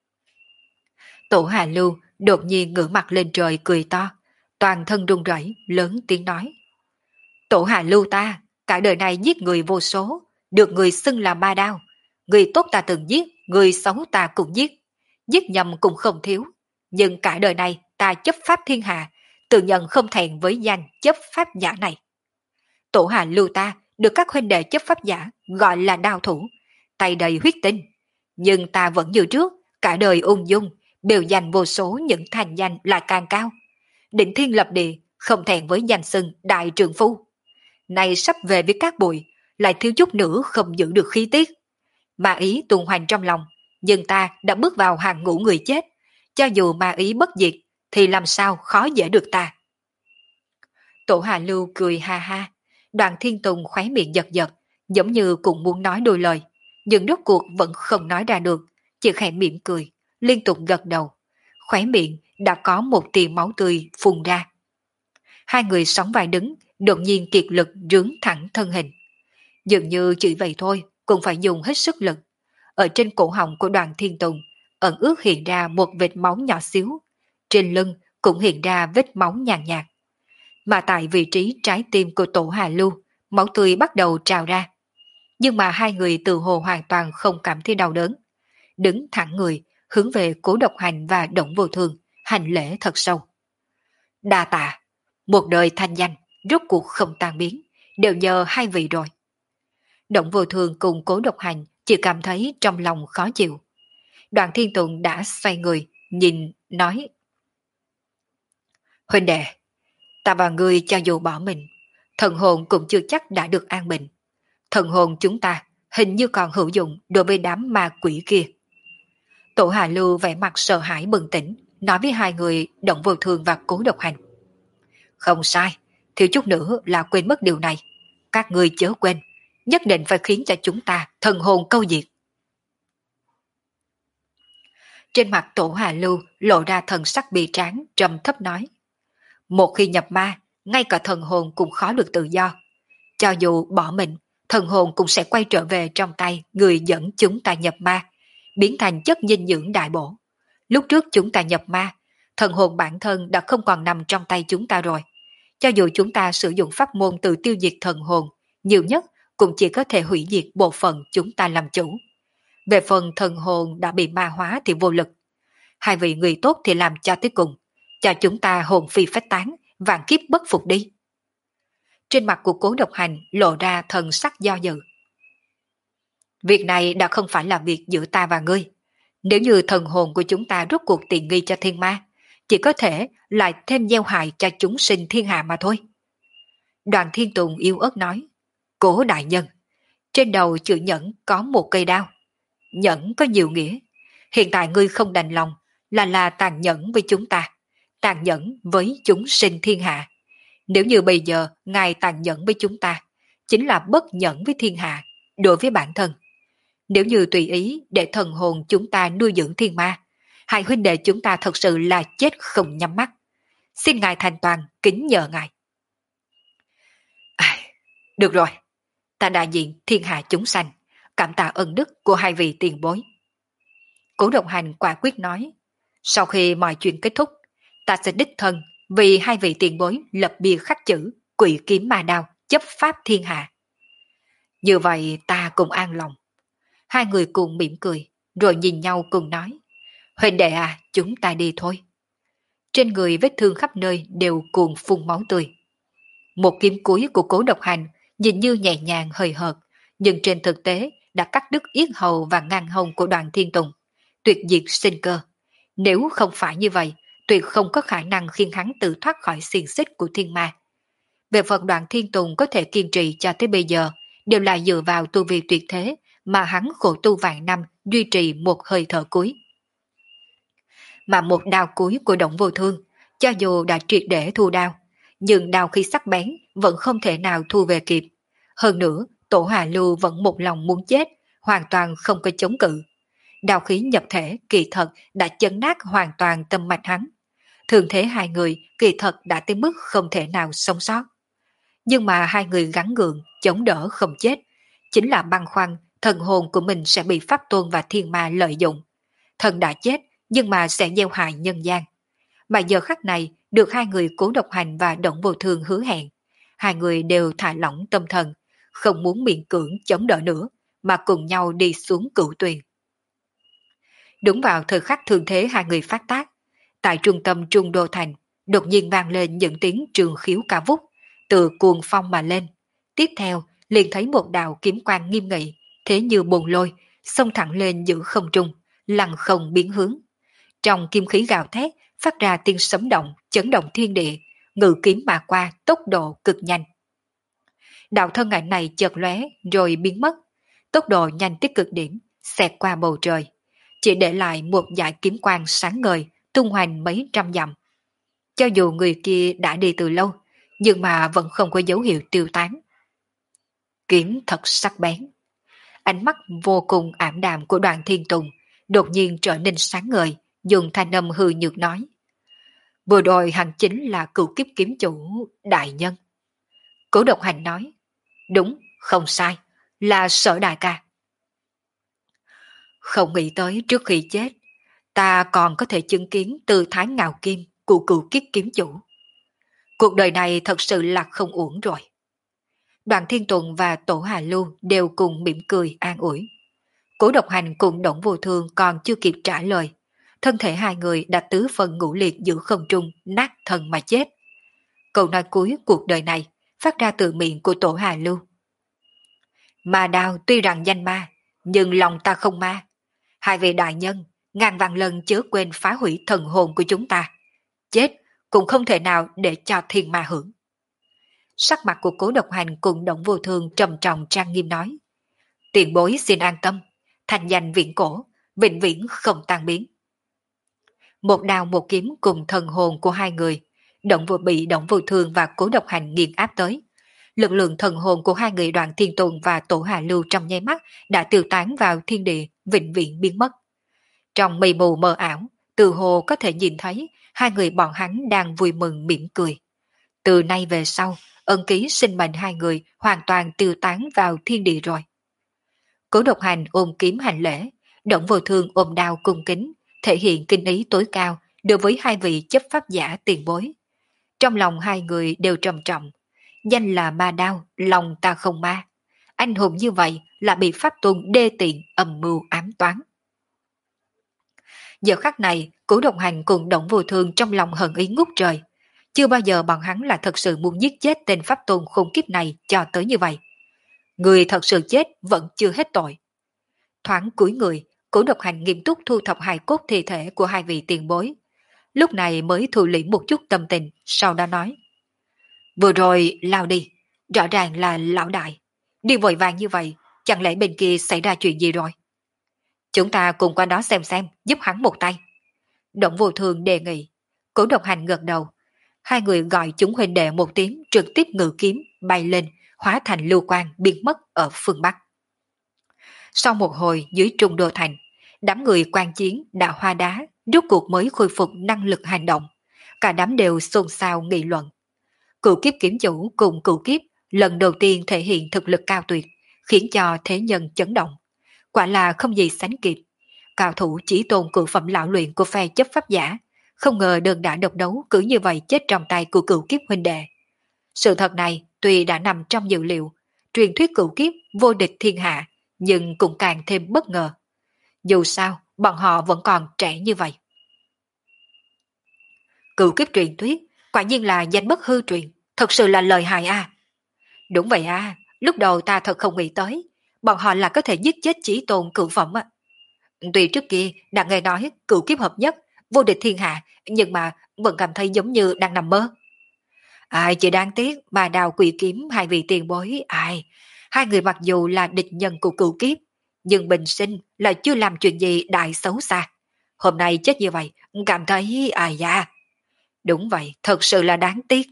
Tổ Hà Lưu đột nhiên ngửa mặt lên trời cười to, toàn thân run rẩy, lớn tiếng nói. Tổ Hà Lưu ta, cả đời này giết người vô số, được người xưng là ma đao. Người tốt ta từng giết, người xấu ta cũng giết. Giết nhầm cũng không thiếu. Nhưng cả đời này ta chấp pháp thiên hạ, tự nhận không thẹn với danh chấp pháp giả này. Tổ Hà Lưu ta được các huynh đệ chấp pháp giả gọi là đao thủ, tay đầy huyết tinh. Nhưng ta vẫn như trước, cả đời ung dung, biểu danh vô số những thành danh lại càng cao. Định thiên lập địa, không thẹn với danh xưng đại trường phu. Này sắp về với các bụi, lại thiếu chút nữa không giữ được khí tiết. Ma ý tung hoành trong lòng, nhưng ta đã bước vào hàng ngũ người chết. Cho dù ma ý bất diệt, thì làm sao khó dễ được ta. Tổ Hà Lưu cười ha ha, Đoạn Thiên Tùng khóe miệng giật giật, giống như cũng muốn nói đôi lời, nhưng rốt cuộc vẫn không nói ra được, chỉ khẽ mỉm cười, liên tục gật đầu. Khóe miệng đã có một tia máu tươi phun ra. Hai người sóng vai đứng, đột nhiên kiệt lực rướn thẳng thân hình. Dường như chỉ vậy thôi, cũng phải dùng hết sức lực. Ở trên cổ họng của Đoạn Thiên Tùng, ẩn ước hiện ra một vệt máu nhỏ xíu. Trên lưng cũng hiện ra vết máu nhàn nhạt. Mà tại vị trí trái tim của Tổ Hà Lưu, máu tươi bắt đầu trào ra. Nhưng mà hai người tự hồ hoàn toàn không cảm thấy đau đớn. Đứng thẳng người, hướng về Cố Độc Hành và Động Vô Thường, hành lễ thật sâu. Đa tạ, một đời thanh danh, rốt cuộc không tan biến, đều nhờ hai vị rồi. Động Vô Thường cùng Cố Độc Hành chỉ cảm thấy trong lòng khó chịu. Đoạn Thiên Tùng đã xoay người, nhìn, nói. Huynh đệ, ta và ngươi cho dù bỏ mình, thần hồn cũng chưa chắc đã được an bình. Thần hồn chúng ta hình như còn hữu dụng đối với đám ma quỷ kia. Tổ Hà Lưu vẻ mặt sợ hãi bừng tỉnh, nói với hai người Động Vô Thường và Cố Độc Hành. Không sai, thiếu chút nữa là quên mất điều này. Các ngươi chớ quên, nhất định phải khiến cho chúng ta thần hồn câu diệt. Trên mặt Tổ Hà Lưu lộ ra thần sắc bi tráng, trầm thấp nói. Một khi nhập ma, ngay cả thần hồn cũng khó được tự do. Cho dù bỏ mình, thần hồn cũng sẽ quay trở về trong tay người dẫn chúng ta nhập ma, biến thành chất dinh dưỡng đại bổ. Lúc trước chúng ta nhập ma, thần hồn bản thân đã không còn nằm trong tay chúng ta rồi. Cho dù chúng ta sử dụng pháp môn tự tiêu diệt thần hồn, nhiều nhất cũng chỉ có thể hủy diệt bộ phận chúng ta làm chủ. Về phần thần hồn đã bị ma hóa thì vô lực. Hai vị người tốt thì làm cho tới cùng, cho chúng ta hồn phi phách tán, vạn kiếp bất phục đi. Trên mặt của Cố Độc Hành lộ ra thần sắc do dự. Việc này đã không phải là việc giữa ta và ngươi. Nếu như thần hồn của chúng ta rốt cuộc tiện nghi cho thiên ma, chỉ có thể lại thêm gieo hại cho chúng sinh thiên hạ mà thôi. Đoàn Thiên Tùng yếu ớt nói. Cố đại nhân, trên đầu chữ nhẫn có một cây đao. Nhẫn có nhiều nghĩa. Hiện tại ngươi không đành lòng, là là tàn nhẫn với chúng ta, tàn nhẫn với chúng sinh thiên hạ. Nếu như bây giờ Ngài tàn nhẫn với chúng ta, chính là bất nhẫn với thiên hạ, đối với bản thân. Nếu như tùy ý để thần hồn chúng ta nuôi dưỡng thiên ma, hai huynh đệ chúng ta thật sự là chết không nhắm mắt. Xin Ngài thành toàn, kính nhờ Ngài. À, được rồi, ta đại diện thiên hạ chúng sanh, cảm tạ ân đức của hai vị tiền bối. Cố Độc Hành quả quyết nói, sau khi mọi chuyện kết thúc, ta sẽ đích thân vì hai vị tiền bối lập bia khắc chữ quỷ kiếm ma đao chấp pháp thiên hạ. Như vậy ta cùng an lòng. Hai người cùng mỉm cười, rồi nhìn nhau cùng nói, huynh đệ à, chúng ta đi thôi. Trên người vết thương khắp nơi đều cuồn phun máu tươi. Một kiếm cuối của Cố Độc Hành nhìn như nhẹ nhàng hời hợt, nhưng trên thực tế đã cắt đứt yết hầu và ngang hông của Đoàn Thiên Tùng, tuyệt diệt sinh cơ. Nếu không phải như vậy, tuyệt không có khả năng khiến hắn tự thoát khỏi xiềng xích của thiên ma. Về phần Đoàn Thiên Tùng có thể kiên trì cho tới bây giờ, đều là dựa vào tu vi tuyệt thế mà hắn khổ tu vạn năm duy trì một hơi thở cuối. Mà một đao cuối của Động Vô Thương, cho dù đã triệt để thu đao, nhưng đao khi sắc bén vẫn không thể nào thu về kịp. Hơn nữa, Tổ Hà Lưu vẫn một lòng muốn chết, hoàn toàn không có chống cự. Đao khí nhập thể kỳ thật đã chấn nát hoàn toàn tâm mạch hắn. Thường thế hai người kỳ thật đã tới mức không thể nào sống sót. Nhưng mà hai người gắng gượng, chống đỡ không chết, chính là băn khoăn thần hồn của mình sẽ bị pháp tôn và thiên ma lợi dụng. Thần đã chết, nhưng mà sẽ gieo hại nhân gian. Mà giờ khắc này, được hai người Cố Độc Hành và Động Vô Thương hứa hẹn. Hai người đều thả lỏng tâm thần, không muốn miễn cưỡng chống đỡ nữa, mà cùng nhau đi xuống cửu tuyền. Đúng vào thời khắc thường thế hai người phát tác, tại trung tâm Trung Đô Thành, đột nhiên vang lên những tiếng trường khiếu ca vút, từ cuồng phong mà lên. Tiếp theo, liền thấy một đạo kiếm quang nghiêm nghị, thế như bồn lôi, xông thẳng lên giữa không trung, lăng không biến hướng. Trong kim khí gào thét, phát ra tiếng sấm động, chấn động thiên địa, ngự kiếm mà qua tốc độ cực nhanh. Đạo thân ảnh này chợt lóe rồi biến mất, tốc độ nhanh tới cực điểm, xẹt qua bầu trời, chỉ để lại một dải kiếm quang sáng ngời, tung hoành mấy trăm dặm. Cho dù người kia đã đi từ lâu, nhưng mà vẫn không có dấu hiệu tiêu tán. Kiếm thật sắc bén. Ánh mắt vô cùng ảm đạm của Đoàn Thiên Tùng đột nhiên trở nên sáng ngời, dùng thanh âm hư nhược nói. Vừa rồi hắn chính là cửu kiếp kiếm chủ đại nhân. Cố Độc Hành nói. Đúng, không sai, là Sở đại ca. Không nghĩ tới trước khi chết, ta còn có thể chứng kiến tư thái ngạo kim của cửu kiếp kiếm chủ. Cuộc đời này thật sự là không uổng rồi. Đoàn Thiên Tùng và Tổ Hà Lưu đều cùng mỉm cười an ủi. Cố Độc Hành cùng Động Vô Thương còn chưa kịp trả lời, thân thể hai người đã tứ phần ngũ liệt giữa không trung, nát thân mà chết. Câu nói cuối cuộc đời này phát ra từ miệng của Tổ Hà Lưu. Ma đao tuy rằng danh ma, nhưng lòng ta không ma. Hai vị đại nhân, ngàn vạn lần chớ quên phá hủy thần hồn của chúng ta. Chết cũng không thể nào để cho thiên ma hưởng. Sắc mặt của Cố Độc Hành cùng Động Vô Thương trầm trọng trang nghiêm nói. Tiền bối xin an tâm, thành danh viễn cổ, vĩnh viễn không tan biến. Một đao một kiếm cùng thần hồn của hai người, Động Vô bị Động Vô Thương và Cố Độc Hành nghiền áp tới. Lực lượng thần hồn của hai người Đoàn Thiên Tùng và Tổ Hà Lưu trong nháy mắt đã tiêu tán vào thiên địa, vĩnh viễn biến mất. Trong mây mù mờ ảo, từ hồ có thể nhìn thấy hai người bọn hắn đang vui mừng mỉm cười. Từ nay về sau, ân ký sinh mệnh hai người hoàn toàn tiêu tán vào thiên địa rồi. Cố Độc Hành ôm kiếm hành lễ, Động Vô Thương ôm đao cung kính, thể hiện kinh ý tối cao đối với hai vị chấp pháp giả tiền bối. Trong lòng hai người đều trầm trọng, danh là ma đao, lòng ta không ma. Anh hùng như vậy là bị pháp tôn đê tiện âm mưu ám toán. Giờ khắc này, Cố Độc Hành cùng Động Vô Thương trong lòng hận ý ngút trời. Chưa bao giờ bọn hắn là thật sự muốn giết chết tên pháp tôn khủng kiếp này cho tới như vậy. Người thật sự chết vẫn chưa hết tội. Thoáng cúi người, Cố Độc Hành nghiêm túc thu thập hài cốt thi thể của hai vị tiền bối. Lúc này mới thu liễm một chút tâm tình, sau đó nói. Vừa rồi lao đi, rõ ràng là lão đại. Đi vội vàng như vậy, chẳng lẽ bên kia xảy ra chuyện gì rồi? Chúng ta cùng qua đó xem xem, giúp hắn một tay. Động Vô Thường đề nghị. Cố Độc Hành gật đầu. Hai người gọi chúng huynh đệ một tiếng, trực tiếp ngự kiếm bay lên, hóa thành lưu quang biến mất ở phương Bắc. Sau một hồi dưới Trung Đô Thành, đám người quan chiến đã hoa đá, rốt cuộc mới khôi phục năng lực hành động. Cả đám đều xôn xao nghị luận. Cửu kiếp kiếm chủ cùng cửu kiếp lần đầu tiên thể hiện thực lực cao tuyệt, khiến cho thế nhân chấn động. Quả là không gì sánh kịp. Cao thủ chỉ tôn cửu phẩm lão luyện của phe chấp pháp giả, không ngờ đơn đã độc đấu cứ như vậy chết trong tay của cửu kiếp huynh đệ. Sự thật này tuy đã nằm trong dự liệu, truyền thuyết cửu kiếp vô địch thiên hạ, nhưng cũng càng thêm bất ngờ. Dù sao, bọn họ vẫn còn trẻ như vậy. Cửu kiếp truyền thuyết, quả nhiên là danh bất hư truyền, thật sự là lời hại a. Đúng vậy a, lúc đầu ta thật không nghĩ tới, bọn họ là có thể giết chết chỉ tôn cửu phẩm á. Tuy trước kia đã nghe nói cửu kiếp hợp nhất, vô địch thiên hạ, nhưng mà vẫn cảm thấy giống như đang nằm mơ. Ai chỉ đáng tiếc mà đào quỷ kiếm hai vị tiền bối, ai, hai người mặc dù là địch nhân của cửu kiếp, nhưng bình sinh là chưa làm chuyện gì đại xấu xa. Hôm nay chết như vậy, cảm thấy ai da. Đúng vậy, thật sự là đáng tiếc.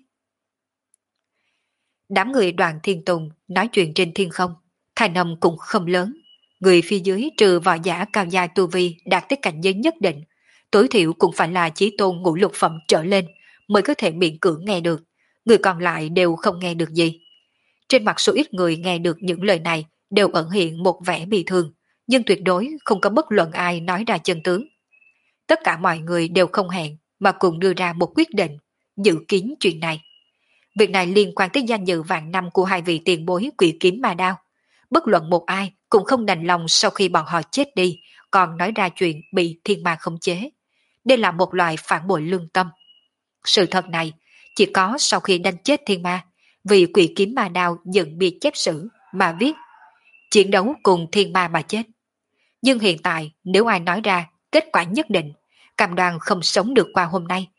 Đám người Đoàn Thiên Tùng nói chuyện trên thiên không, thanh âm cũng không lớn. Người phía dưới trừ võ giả cao gia tu vi đạt tới cảnh giới nhất định, tối thiểu cũng phải là chí tôn ngũ lục phẩm trở lên mới có thể miễn cưỡng nghe được, người còn lại đều không nghe được gì. Trên mặt số ít người nghe được những lời này đều ẩn hiện một vẻ bị thương, nhưng tuyệt đối không có bất luận ai nói ra chân tướng. Tất cả mọi người đều không hẹn mà cùng đưa ra một quyết định, dự kiến chuyện này. Việc này liên quan tới danh dự vạn năm của hai vị tiền bối quỷ kiếm ma đao. Bất luận một ai cũng không đành lòng sau khi bọn họ chết đi, còn nói ra chuyện bị thiên ma khống chế. Đây là một loại phản bội lương tâm. Sự thật này, chỉ có sau khi đánh chết thiên ma, vì quỷ kiếm ma đao dựng bia chép sử mà viết chiến đấu cùng thiên ma mà chết. Nhưng hiện tại nếu ai nói ra kết quả nhất định, cam đoan không sống được qua hôm nay.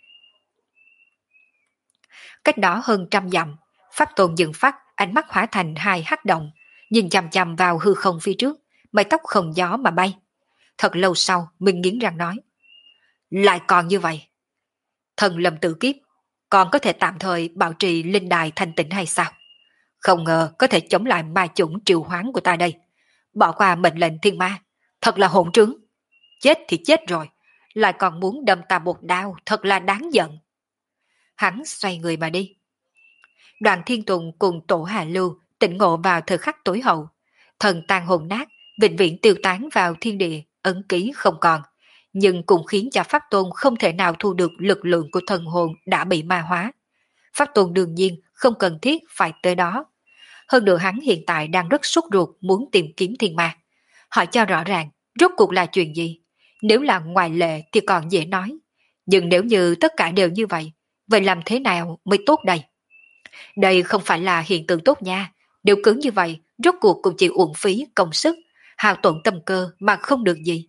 Cách đó hơn trăm dặm, Pháp Tôn dừng phát, ánh mắt hóa thành hai hắc động, nhìn chằm chằm vào hư không phía trước, mái tóc không gió mà bay. Thật lâu sau, mình nghiến răng nói. Lại còn như vậy. Thần Lâm Tử Kiếp, còn có thể tạm thời bảo trì linh đài thanh tịnh hay sao? Không ngờ có thể chống lại ma chủng triệu hoán của ta đây. Bỏ qua mệnh lệnh thiên ma, thật là hỗn trướng. Chết thì chết rồi, lại còn muốn đâm ta một đao, thật là đáng giận. Hắn xoay người mà đi. Đoàn Thiên Tùng cùng Tổ Hà Lưu tỉnh ngộ vào thời khắc tối hậu, thần tan hồn nát, vĩnh viễn tiêu tán vào thiên địa, ấn ký không còn, nhưng cũng khiến cho Pháp Tôn không thể nào thu được lực lượng của thần hồn đã bị ma hóa. Pháp Tôn đương nhiên không cần thiết phải tới đó. Hơn nữa hắn hiện tại đang rất sốt ruột muốn tìm kiếm thiên ma. Hỏi cho rõ ràng, rốt cuộc là chuyện gì? Nếu là ngoại lệ thì còn dễ nói. Nhưng nếu như tất cả đều như vậy, vậy làm thế nào mới tốt đây? Đây không phải là hiện tượng tốt nha. Nếu cứ như vậy, rốt cuộc cũng chỉ uổng phí công sức, hao tổn tâm cơ mà không được gì.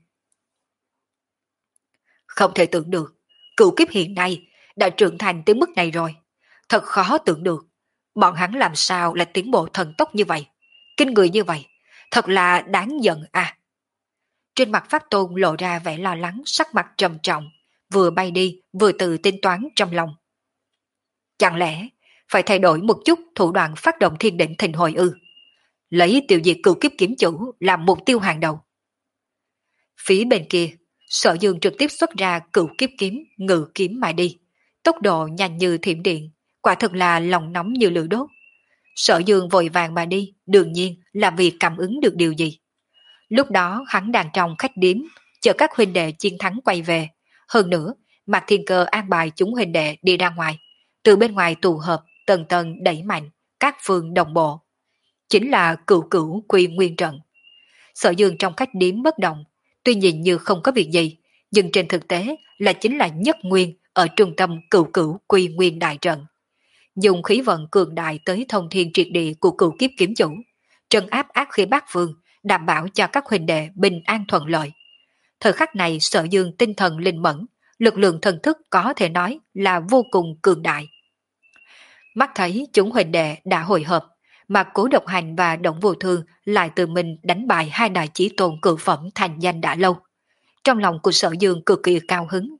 Không thể tưởng được, cửu kiếp hiện nay đã trưởng thành tới mức này rồi. Thật khó tưởng được, bọn hắn làm sao lại tiến bộ thần tốc như vậy, kinh người như vậy, thật là đáng giận à. Trên mặt Pháp Tôn lộ ra vẻ lo lắng, sắc mặt trầm trọng, vừa bay đi vừa tự tính toán trong lòng. Chẳng lẽ phải thay đổi một chút thủ đoạn phát động thiên định thịnh hồi ư? Lấy tiêu diệt cửu kiếp kiếm chủ làm mục tiêu hàng đầu. Phía bên kia, Sở Dương trực tiếp xuất ra cửu kiếp kiếm, ngự kiếm mà đi. Tốc độ nhanh như thiểm điện, quả thực là lòng nóng như lửa đốt. Sở Dương vội vàng mà đi, đương nhiên là vì cảm ứng được điều gì. Lúc đó hắn đang trong khách điếm, chờ các huynh đệ chiến thắng quay về. Hơn nữa, Mạc Thiên Cơ an bài chúng huynh đệ đi ra ngoài. Từ bên ngoài tụ hợp, tầng tầng đẩy mạnh, các phương đồng bộ. Chính là cửu cửu quy nguyên trận. Sở Dương trong khách điếm bất động, tuy nhìn như không có việc gì, nhưng trên thực tế là chính là nhất nguyên ở trung tâm cửu cửu quy nguyên đại trận. Dùng khí vận cường đại tới thông thiên triệt địa của cửu kiếp kiếm chủ, trấn áp ác khí bát phương, đảm bảo cho các huynh đệ bình an thuận lợi. Thời khắc này Sở Dương tinh thần linh mẫn, lực lượng thần thức có thể nói là vô cùng cường đại. Mắt thấy chúng huynh đệ đã hồi hợp, mà Cố Độc Hành và Động Vô Thương lại tự mình đánh bại hai đại chí tôn cự phẩm thành danh đã lâu. Trong lòng của Sở Dương cực kỳ cao hứng,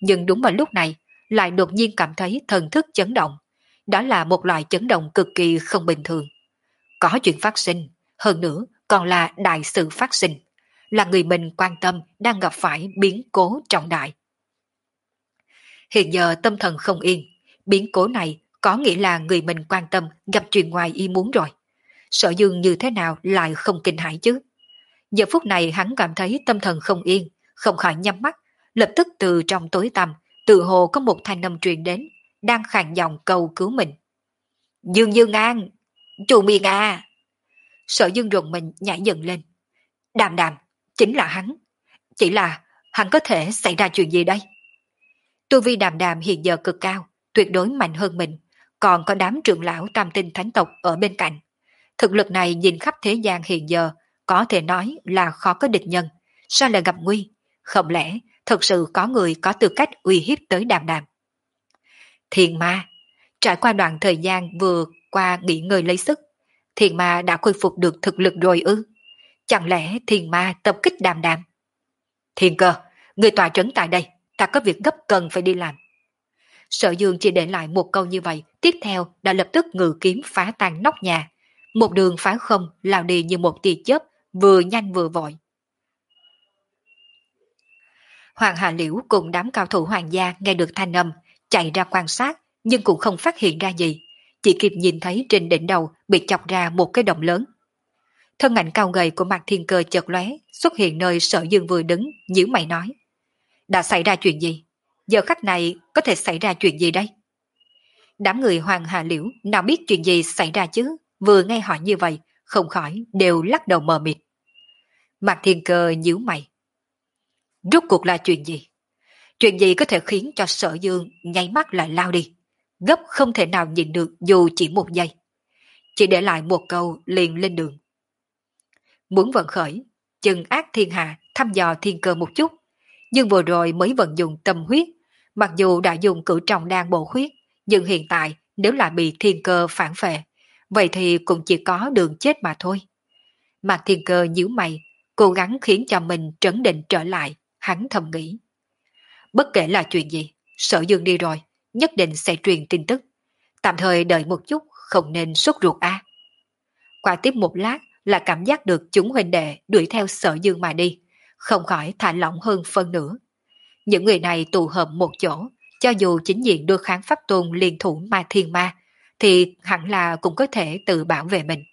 Nhưng đúng vào lúc này, lại đột nhiên cảm thấy thần thức chấn động. Đó là một loại chấn động cực kỳ không bình thường. Có chuyện phát sinh, hơn nữa còn là đại sự phát sinh, là người mình quan tâm đang gặp phải biến cố trọng đại. Hiện giờ tâm thần không yên, biến cố này có nghĩa là người mình quan tâm gặp chuyện ngoài ý muốn rồi. Sở Dương như thế nào lại không kinh hãi chứ? Giờ phút này hắn cảm thấy tâm thần không yên, không khỏi nhắm mắt, lập tức từ trong tối tăm, tự hồ có một thanh âm truyền đến, đang khàn giọng cầu cứu mình. Dương Dương An, chủ miệng à! Sở Dương rùng mình nhảy dựng lên. Đàm đàm, chính là hắn. Chỉ là hắn có thể xảy ra chuyện gì đây? Tu vi đàm đàm hiện giờ cực cao, tuyệt đối mạnh hơn mình, còn có đám trưởng lão tam tinh thánh tộc ở bên cạnh. Thực lực này nhìn khắp thế gian hiện giờ, có thể nói là khó có địch nhân, sao lại gặp nguy? Không lẽ thực sự có người có tư cách uy hiếp tới đàm đàm? Thiền ma, trải qua đoạn thời gian vừa qua nghỉ ngơi lấy sức, thiền ma đã khôi phục được thực lực rồi ư? Chẳng lẽ thiền ma tập kích đàm đàm? Thiên cơ, người tòa trấn tại đây, ta có việc gấp cần phải đi làm. Sở Dương chỉ để lại một câu như vậy, tiếp theo đã lập tức ngự kiếm phá tan nóc nhà. Một đường phá không lao đi như một tia chớp, vừa nhanh vừa vội. Hoàng Hà Liễu cùng đám cao thủ hoàng gia nghe được thanh âm, chạy ra quan sát, nhưng cũng không phát hiện ra gì. Chỉ kịp nhìn thấy trên đỉnh đầu bị chọc ra một cái động lớn. Thân ảnh cao gầy của Mạc Thiên Cơ chợt lóe, xuất hiện nơi Sở Dương vừa đứng, nhíu mày nói. Đã xảy ra chuyện gì? Giờ khắc này có thể xảy ra chuyện gì đây? Đám người Hoàng Hà Liễu nào biết chuyện gì xảy ra chứ, vừa nghe hỏi như vậy, không khỏi đều lắc đầu mờ mịt. Mạc Thiên Cơ nhíu mày. Rốt cuộc là chuyện gì? Chuyện gì có thể khiến cho Sở Dương nháy mắt lại lao đi, gấp không thể nào nhìn được dù chỉ một giây. Chỉ để lại một câu liền lên đường. Muốn vận khởi, chừng ác thiên hạ, thăm dò thiên cơ một chút, nhưng vừa rồi mới vận dụng tâm huyết, mặc dù đã dùng cửu trọng đan bổ huyết, nhưng hiện tại nếu lại bị thiên cơ phản phệ, vậy thì cũng chỉ có đường chết mà thôi. Mạc Thiên Cơ nhíu mày, cố gắng khiến cho mình trấn định trở lại, hắn thầm nghĩ. Bất kể là chuyện gì, Sở Dương đi rồi, nhất định sẽ truyền tin tức. Tạm thời đợi một chút, không nên sốt ruột a. Qua tiếp một lát là cảm giác được chúng huynh đệ đuổi theo Sở Dương mà đi, không khỏi thả lỏng hơn phân nửa. Những người này tụ hợp một chỗ, cho dù chính diện đưa kháng pháp tôn liên thủ ma thiên ma, thì hẳn là cũng có thể tự bảo vệ mình.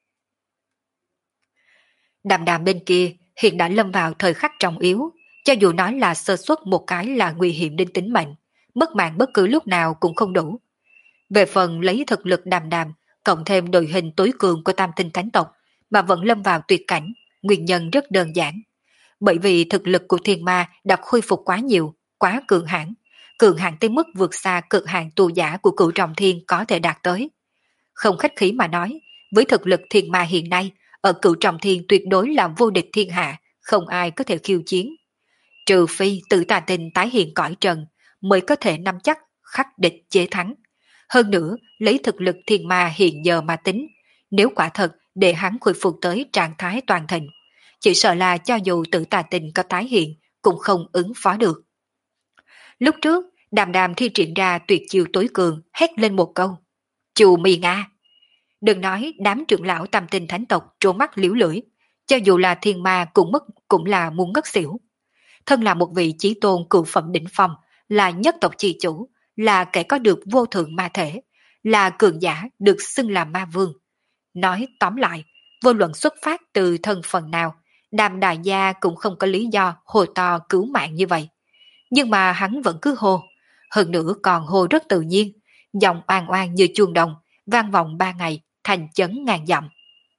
Đàm đàm bên kia hiện đã lâm vào thời khắc trọng yếu, cho dù nói là sơ suất một cái là nguy hiểm đến tính mệnh, mất mạng bất cứ lúc nào cũng không đủ. Về phần lấy thực lực đàm đàm, cộng thêm đội hình tối cường của tam tinh thánh tộc, mà vẫn lâm vào tuyệt cảnh, nguyên nhân rất đơn giản. Bởi vì thực lực của thiên ma đã khôi phục quá nhiều, quá cường hãn, cường hãn tới mức vượt xa cực hạn tu giả của cửu trọng thiên có thể đạt tới. Không khách khí mà nói, với thực lực thiên ma hiện nay, ở cửu trọng thiên tuyệt đối là vô địch thiên hạ, không ai có thể khiêu chiến. Trừ phi tự tà tình tái hiện cõi trần, mới có thể nắm chắc khắc địch chế thắng. Hơn nữa, lấy thực lực thiên ma hiện giờ mà tính, nếu quả thật để hắn khôi phục tới trạng thái toàn thịnh, chỉ sợ là cho dù tự tà tình có tái hiện, cũng không ứng phó được. Lúc trước, đàm đàm thi triển ra tuyệt chiêu tối cường, hét lên một câu. Chù mì Nga! Đừng nói đám trưởng lão tam tinh thánh tộc trố mắt liễu lưỡi, cho dù là thiên ma cũng mất cũng là muốn ngất xỉu. Thân là một vị chí tôn cựu phẩm đỉnh phong, là nhất tộc chi chủ, là kẻ có được vô thượng ma thể, là cường giả được xưng là ma vương. Nói tóm lại, vô luận xuất phát từ thân phận nào, đàm đại gia cũng không có lý do hồ to cứu mạng như vậy. Nhưng mà hắn vẫn cứ hô, hơn nữa còn hô rất tự nhiên, giọng oan oan như chuông đồng, vang vọng ba ngày, thành chấn ngàn dặm.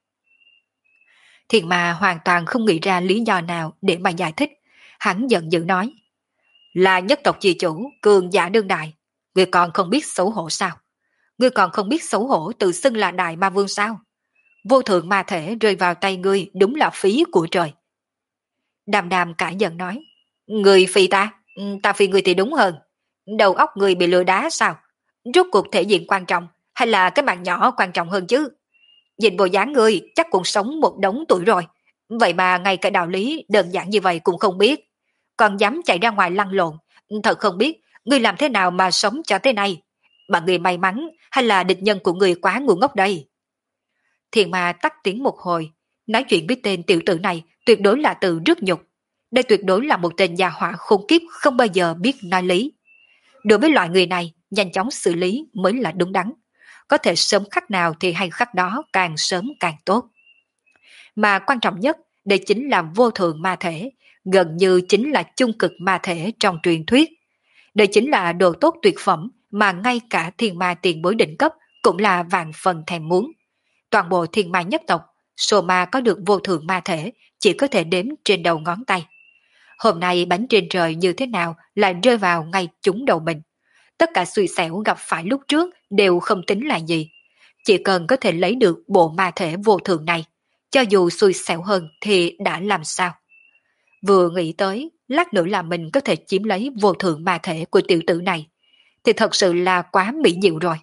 Thiền ma hoàn toàn không nghĩ ra lý do nào để mà giải thích, hắn giận dữ nói. Là nhất tộc chi chủ, cường giả đương đại, ngươi còn không biết xấu hổ sao? Ngươi còn không biết xấu hổ tự xưng là đại ma vương sao? Vô thượng ma thể rơi vào tay ngươi đúng là phí của trời. Đàm đàm cả giận nói. Người phi ta, ta phi người thì đúng hơn. Đầu óc người bị lừa đá sao? Rốt cuộc thể diện quan trọng, hay là cái mạng nhỏ quan trọng hơn chứ? Nhìn bộ dáng ngươi chắc cũng sống một đống tuổi rồi. Vậy mà ngay cả đạo lý đơn giản như vậy cũng không biết. Còn dám chạy ra ngoài lăn lộn, Thật không biết, ngươi làm thế nào mà sống cho thế này? Mà ngươi may mắn hay là địch nhân của ngươi quá ngu ngốc đây? Thiền ma tắt tiếng một hồi, nói chuyện với tên tiểu tử này tuyệt đối là từ rước nhục. Đây tuyệt đối là một tên gia hỏa khôn kiếp không bao giờ biết nói lý. Đối với loại người này, nhanh chóng xử lý mới là đúng đắn. Có thể sớm khắc nào thì hay khắc đó, càng sớm càng tốt. Mà quan trọng nhất, đây chính là vô thượng ma thể, gần như chính là chung cực ma thể trong truyền thuyết. Đây chính là đồ tốt tuyệt phẩm mà ngay cả thiên ma tiền bối đỉnh cấp cũng là vạn phần thèm muốn. Toàn bộ thiên ma nhất tộc, số ma có được vô thượng ma thể chỉ có thể đếm trên đầu ngón tay. Hôm nay bánh trên trời như thế nào lại rơi vào ngay trúng đầu mình. Tất cả xui xẻo gặp phải lúc trước đều không tính là gì. Chỉ cần có thể lấy được bộ ma thể vô thượng này, cho dù xui xẻo hơn thì đã làm sao. Vừa nghĩ tới, lát nữa là mình có thể chiếm lấy vô thượng ma thể của tiểu tử này, thì thật sự là quá mỹ diệu rồi.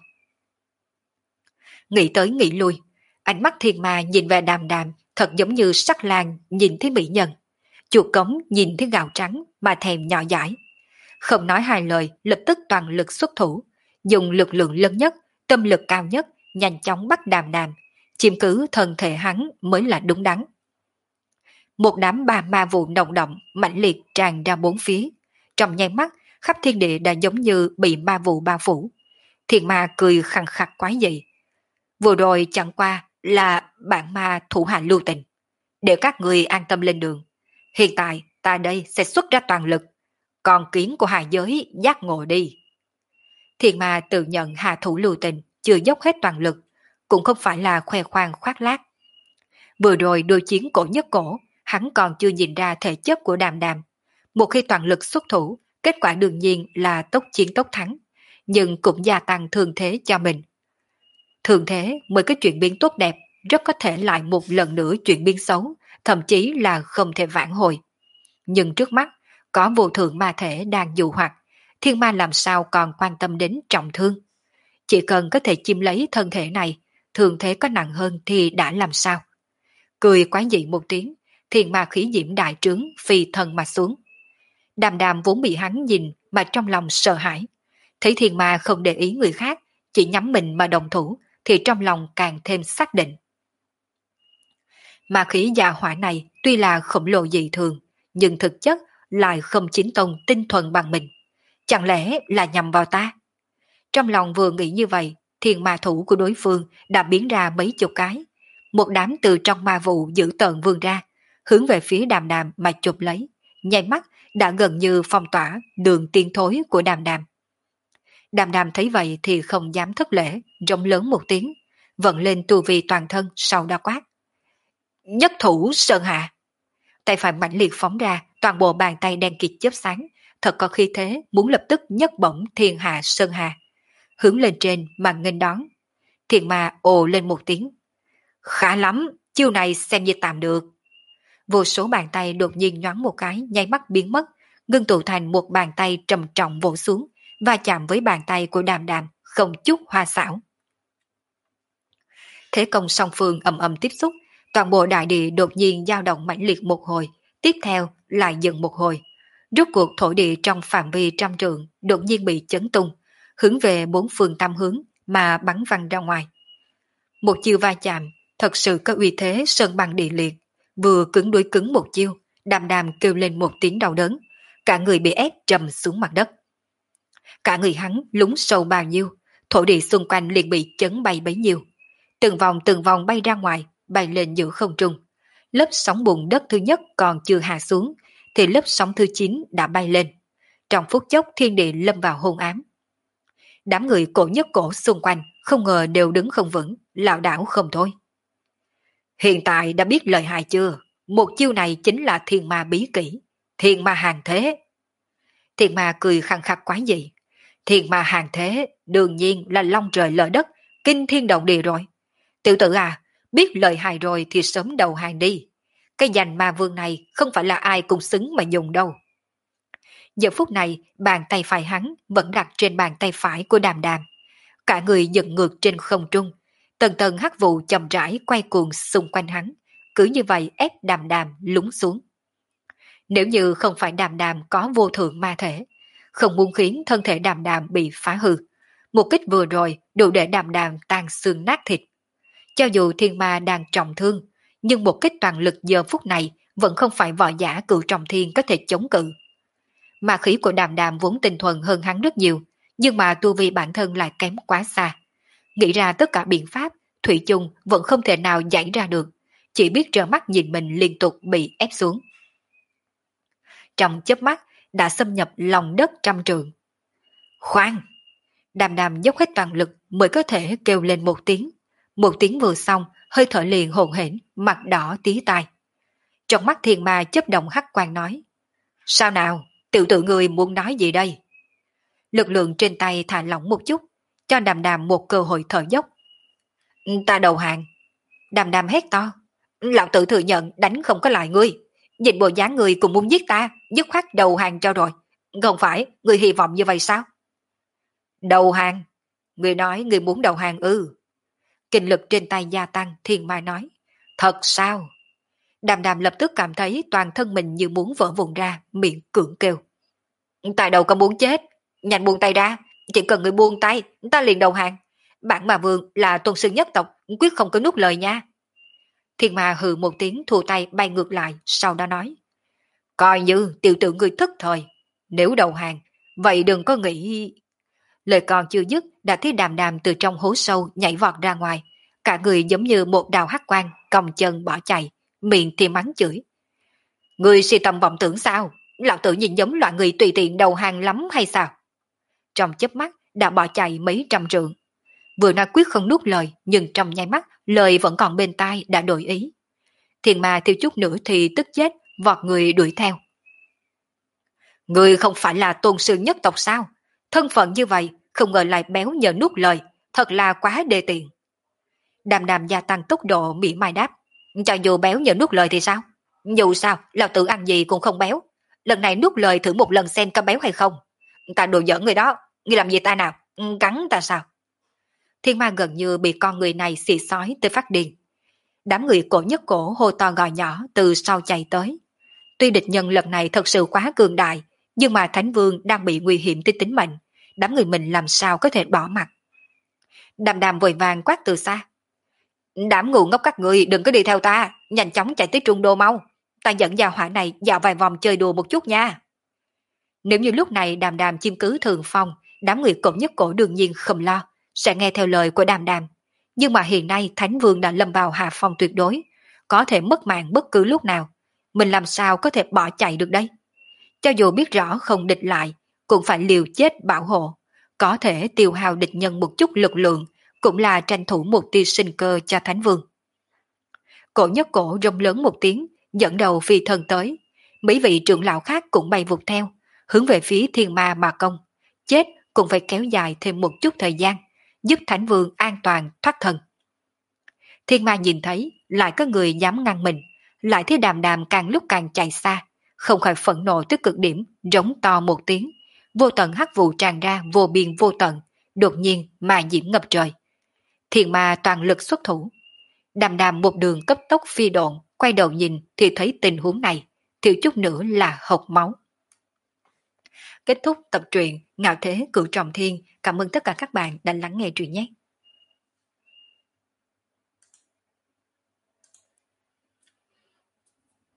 Nghĩ tới nghĩ lui, ánh mắt thiên ma nhìn về Đàm Đàm thật giống như sắc lang nhìn thấy mỹ nhân. Chuột cống nhìn thấy gạo trắng mà thèm nhỏ dãi. Không nói hai lời, lập tức toàn lực xuất thủ, dùng lực lượng lớn nhất, tâm lực cao nhất, nhanh chóng bắt Đàm Đàm, chiếm cứ thân thể hắn mới là đúng đắn. Một đám ba ma vụ nồng động, mãnh liệt tràn ra bốn phía. Trong nháy mắt, khắp thiên địa đã giống như bị ma vụ bao phủ. Thiên ma cười khăng khặc quái dị. Vừa rồi chẳng qua là bạn ma thủ hạ lưu tình. Để các người an tâm lên đường. Hiện tại ta đây sẽ xuất ra toàn lực. Còn kiến của hạ giới giác ngộ đi. Thiên ma tự nhận hạ thủ lưu tình, chưa dốc hết toàn lực, cũng không phải là khoe khoang khoác lác. Vừa rồi đôi chiến cổ nhất cổ, hắn còn chưa nhìn ra thể chất của Đàm Đàm. Một khi toàn lực xuất thủ, kết quả đương nhiên là tốc chiến tốc thắng, nhưng cũng gia tăng thương thế cho mình. Thường thế mới có chuyển biến tốt đẹp, rất có thể lại một lần nữa chuyển biến xấu, thậm chí là không thể vãn hồi. Nhưng trước mắt, có vô thượng ma thể đang dụ hoặc, thiên ma làm sao còn quan tâm đến trọng thương. Chỉ cần có thể chiếm lấy thân thể này, thường thế có nặng hơn thì đã làm sao. Cười quái dị một tiếng, thiên ma khí diễm đại trướng phi thân mà xuống. Đàm Đàm vốn bị hắn nhìn mà trong lòng sợ hãi. Thấy thiên ma không để ý người khác, chỉ nhắm mình mà đồng thủ, thì trong lòng càng thêm xác định. Ma khí gia hỏa này tuy là khổng lồ dị thường, nhưng thực chất lại không chính tông tinh thuần bằng mình. Chẳng lẽ là nhằm vào ta? Trong lòng vừa nghĩ như vậy, thiên ma thủ của đối phương đã biến ra mấy chục cái. Một đám từ trong ma vụ dữ tợn vươn ra, hướng về phía Đàm Đàm mà chụp lấy, nháy mắt đã gần như phong tỏa đường tiên thối của Đàm Đàm. Đàm Đàm thấy vậy thì không dám thất lễ, rống lớn một tiếng, vận lên tu vi toàn thân sau đó quát. Nhất thủ sơn hạ. Tay phải mạnh liệt phóng ra, toàn bộ bàn tay đen kịt chớp sáng, thật có khí thế muốn lập tức nhấc bổng thiên hạ sơn hà, hướng lên trên mà nghênh đón. Thiên ma ồ lên một tiếng. Khá lắm, chiêu này xem như tạm được. Vô số bàn tay đột nhiên nhoáng một cái, nháy mắt biến mất, ngưng tụ thành một bàn tay trầm trọng vỗ xuống, và chạm với bàn tay của Đàm Đàm, không chút hoa xảo. Thế công song phương ầm ầm tiếp xúc, toàn bộ đại địa đột nhiên dao động mãnh liệt một hồi, tiếp theo lại dừng một hồi. Rốt cuộc thổ địa trong phạm vi trăm trượng đột nhiên bị chấn tung, hướng về bốn phương tam hướng mà bắn văng ra ngoài. Một chiêu va chạm, thật sự có uy thế sơn băng địa liệt, vừa cứng đối cứng một chiêu, Đàm Đàm kêu lên một tiếng đau đớn, cả người bị ép trầm xuống mặt đất. Cả người hắn lún sâu bao nhiêu, thổ địa xung quanh liền bị chấn bay bấy nhiêu. Từng vòng từng vòng bay ra ngoài, bay lên giữa không trung. Lớp sóng bùn đất thứ nhất còn chưa hạ xuống, thì lớp sóng thứ chín đã bay lên. Trong phút chốc thiên địa lâm vào hôn ám. Đám người cổ nhất cổ xung quanh không ngờ đều đứng không vững, lảo đảo không thôi. Hiện tại đã biết lời hại chưa? Một chiêu này chính là thiên ma bí kỹ, thiên ma hàng thế. Thiên ma cười khăng khắc quái dị. Thiên ma hàng thế đương nhiên là long trời lở đất, kinh thiên động địa rồi. Tiểu tử à, biết lời hại rồi thì sớm đầu hàng đi. Cái danh ma vương này không phải là ai cũng xứng mà dùng đâu. Giờ phút này, bàn tay phải hắn vẫn đặt trên bàn tay phải của Đàm Đàm. Cả người dựng ngược trên không trung, tầng tầng hắc vụ chậm rãi quay cuồng xung quanh hắn, cứ như vậy ép Đàm Đàm lún xuống. Nếu như không phải Đàm Đàm có vô thượng ma thể, không muốn khiến thân thể Đàm Đàm bị phá hư. Một kích vừa rồi đủ để Đàm Đàm tan xương nát thịt. Cho dù thiên ma đang trọng thương, nhưng một kích toàn lực giờ phút này vẫn không phải võ giả cửu trọng thiên có thể chống cự. Ma khí của Đàm Đàm vốn tinh thuần hơn hắn rất nhiều, nhưng mà tu vi bản thân lại kém quá xa. Nghĩ ra tất cả biện pháp, Thủy chung vẫn không thể nào giải ra được, chỉ biết trơ mắt nhìn mình liên tục bị ép xuống. Trong chớp mắt đã xâm nhập lòng đất trăm trượng. Khoan! Đàm Đàm dốc hết toàn lực mới có thể kêu lên một tiếng. Một tiếng vừa xong, hơi thở liền hồn hển, mặt đỏ tí tai. Trong mắt thiên ma chớp động hắc quang nói: Sao nào, tiểu tử người muốn nói gì đây? Lực lượng trên tay thả lỏng một chút, cho Đàm Đàm một cơ hội thở dốc. Ta đầu hàng. Đàm Đàm hét to: Lão tử thừa nhận đánh không có lại ngươi. Nhìn bộ dáng người cũng muốn giết ta, dứt khoát đầu hàng cho rồi. Không phải, ngươi hy vọng như vậy sao? Đầu hàng? Ngươi nói ngươi muốn đầu hàng ư? Kinh lực trên tay gia tăng, thiên ma nói. Thật sao? Đàm Đàm lập tức cảm thấy toàn thân mình như muốn vỡ vụn ra, miệng cưỡng kêu. Ta đâu có muốn chết, nhanh buông tay ra, chỉ cần người buông tay, ta liền đầu hàng. Bản mà vương là tôn sư nhất tộc, quyết không có nuốt lời nha. Thiên ma hừ một tiếng thù tay bay ngược lại, sau đó nói. Coi như tiểu tử người thất thời, nếu đầu hàng, vậy đừng có nghĩ... Lời còn chưa dứt đã thấy Đàm Đàm từ trong hố sâu nhảy vọt ra ngoài, cả người giống như một đào hắc quang, còng chân bỏ chạy, miệng thì mắng chửi. Người si tâm vọng tưởng sao? Lão tử nhìn giống loại người tùy tiện đầu hàng lắm hay sao? Trong chớp mắt đã bỏ chạy mấy trăm trượng. Vừa nói quyết không nuốt lời, nhưng trong nháy mắt lời vẫn còn bên tai đã đổi ý. Thiên ma thiếu chút nữa thì tức chết, vọt người đuổi theo. Người không phải là tôn sư nhất tộc sao? Thân phận như vậy, không ngờ lại béo nhờ nuốt lời, thật là quá đê tiện. Đàm Đàm gia tăng tốc độ mỉa mai đáp. Cho dù béo nhờ nuốt lời thì sao? Dù sao, lão tử ăn gì cũng không béo. Lần này nuốt lời thử một lần xem có béo hay không. Ta đùa giỡn người đó, ngươi làm gì ta nào? Cắn ta sao? Thiên ma gần như bị con người này xì xói tới phát điên. Đám người cổ nhất cổ hô to gò nhỏ từ sau chạy tới. Tuy địch nhân lần này thật sự quá cường đại, nhưng mà Thánh Vương đang bị nguy hiểm tới tính mệnh. Đám người mình làm sao có thể bỏ mặt? Đàm Đàm vội vàng quát từ xa. Đám ngu ngốc các người đừng có đi theo ta, nhanh chóng chạy tới Trung Đô mau. Ta dẫn gia hỏa này dạo vài vòng chơi đùa một chút nha. Nếu như lúc này Đàm Đàm chiếm cứ thường phong, đám người cổ nhất cổ đương nhiên không lo, sẽ nghe theo lời của Đàm Đàm. Nhưng mà hiện nay Thánh Vương đã lâm vào hạ phong tuyệt đối, có thể mất mạng bất cứ lúc nào. Mình làm sao có thể bỏ chạy được đây? Cho dù biết rõ không địch lại, cũng phải liều chết bảo hộ. Có thể tiêu hao địch nhân một chút lực lượng, cũng là tranh thủ một tia sinh cơ cho Thánh Vương. Cổ nhất cổ rông lớn một tiếng, dẫn đầu phi thần tới. Mấy vị trưởng lão khác cũng bay vụt theo, hướng về phía thiên ma mà công. Chết cũng phải kéo dài thêm một chút thời gian, giúp Thánh Vương an toàn thoát thân. Thiên ma nhìn thấy, lại có người dám ngăn mình, lại thấy Đàm Đàm càng lúc càng chạy xa, không khỏi phẫn nộ tới cực điểm, rống to một tiếng. Vô tận hắc vụ tràn ra vô biên vô tận, đột nhiên mà diễm ngập trời. Thiên ma toàn lực xuất thủ. Đàm Đàm một đường cấp tốc phi độn, quay đầu nhìn thì thấy tình huống này, thiếu chút nữa là hộc máu. Kết thúc tập truyện Ngạo Thế Cửu Trọng Thiên. Cảm ơn tất cả các bạn đã lắng nghe truyện nhé.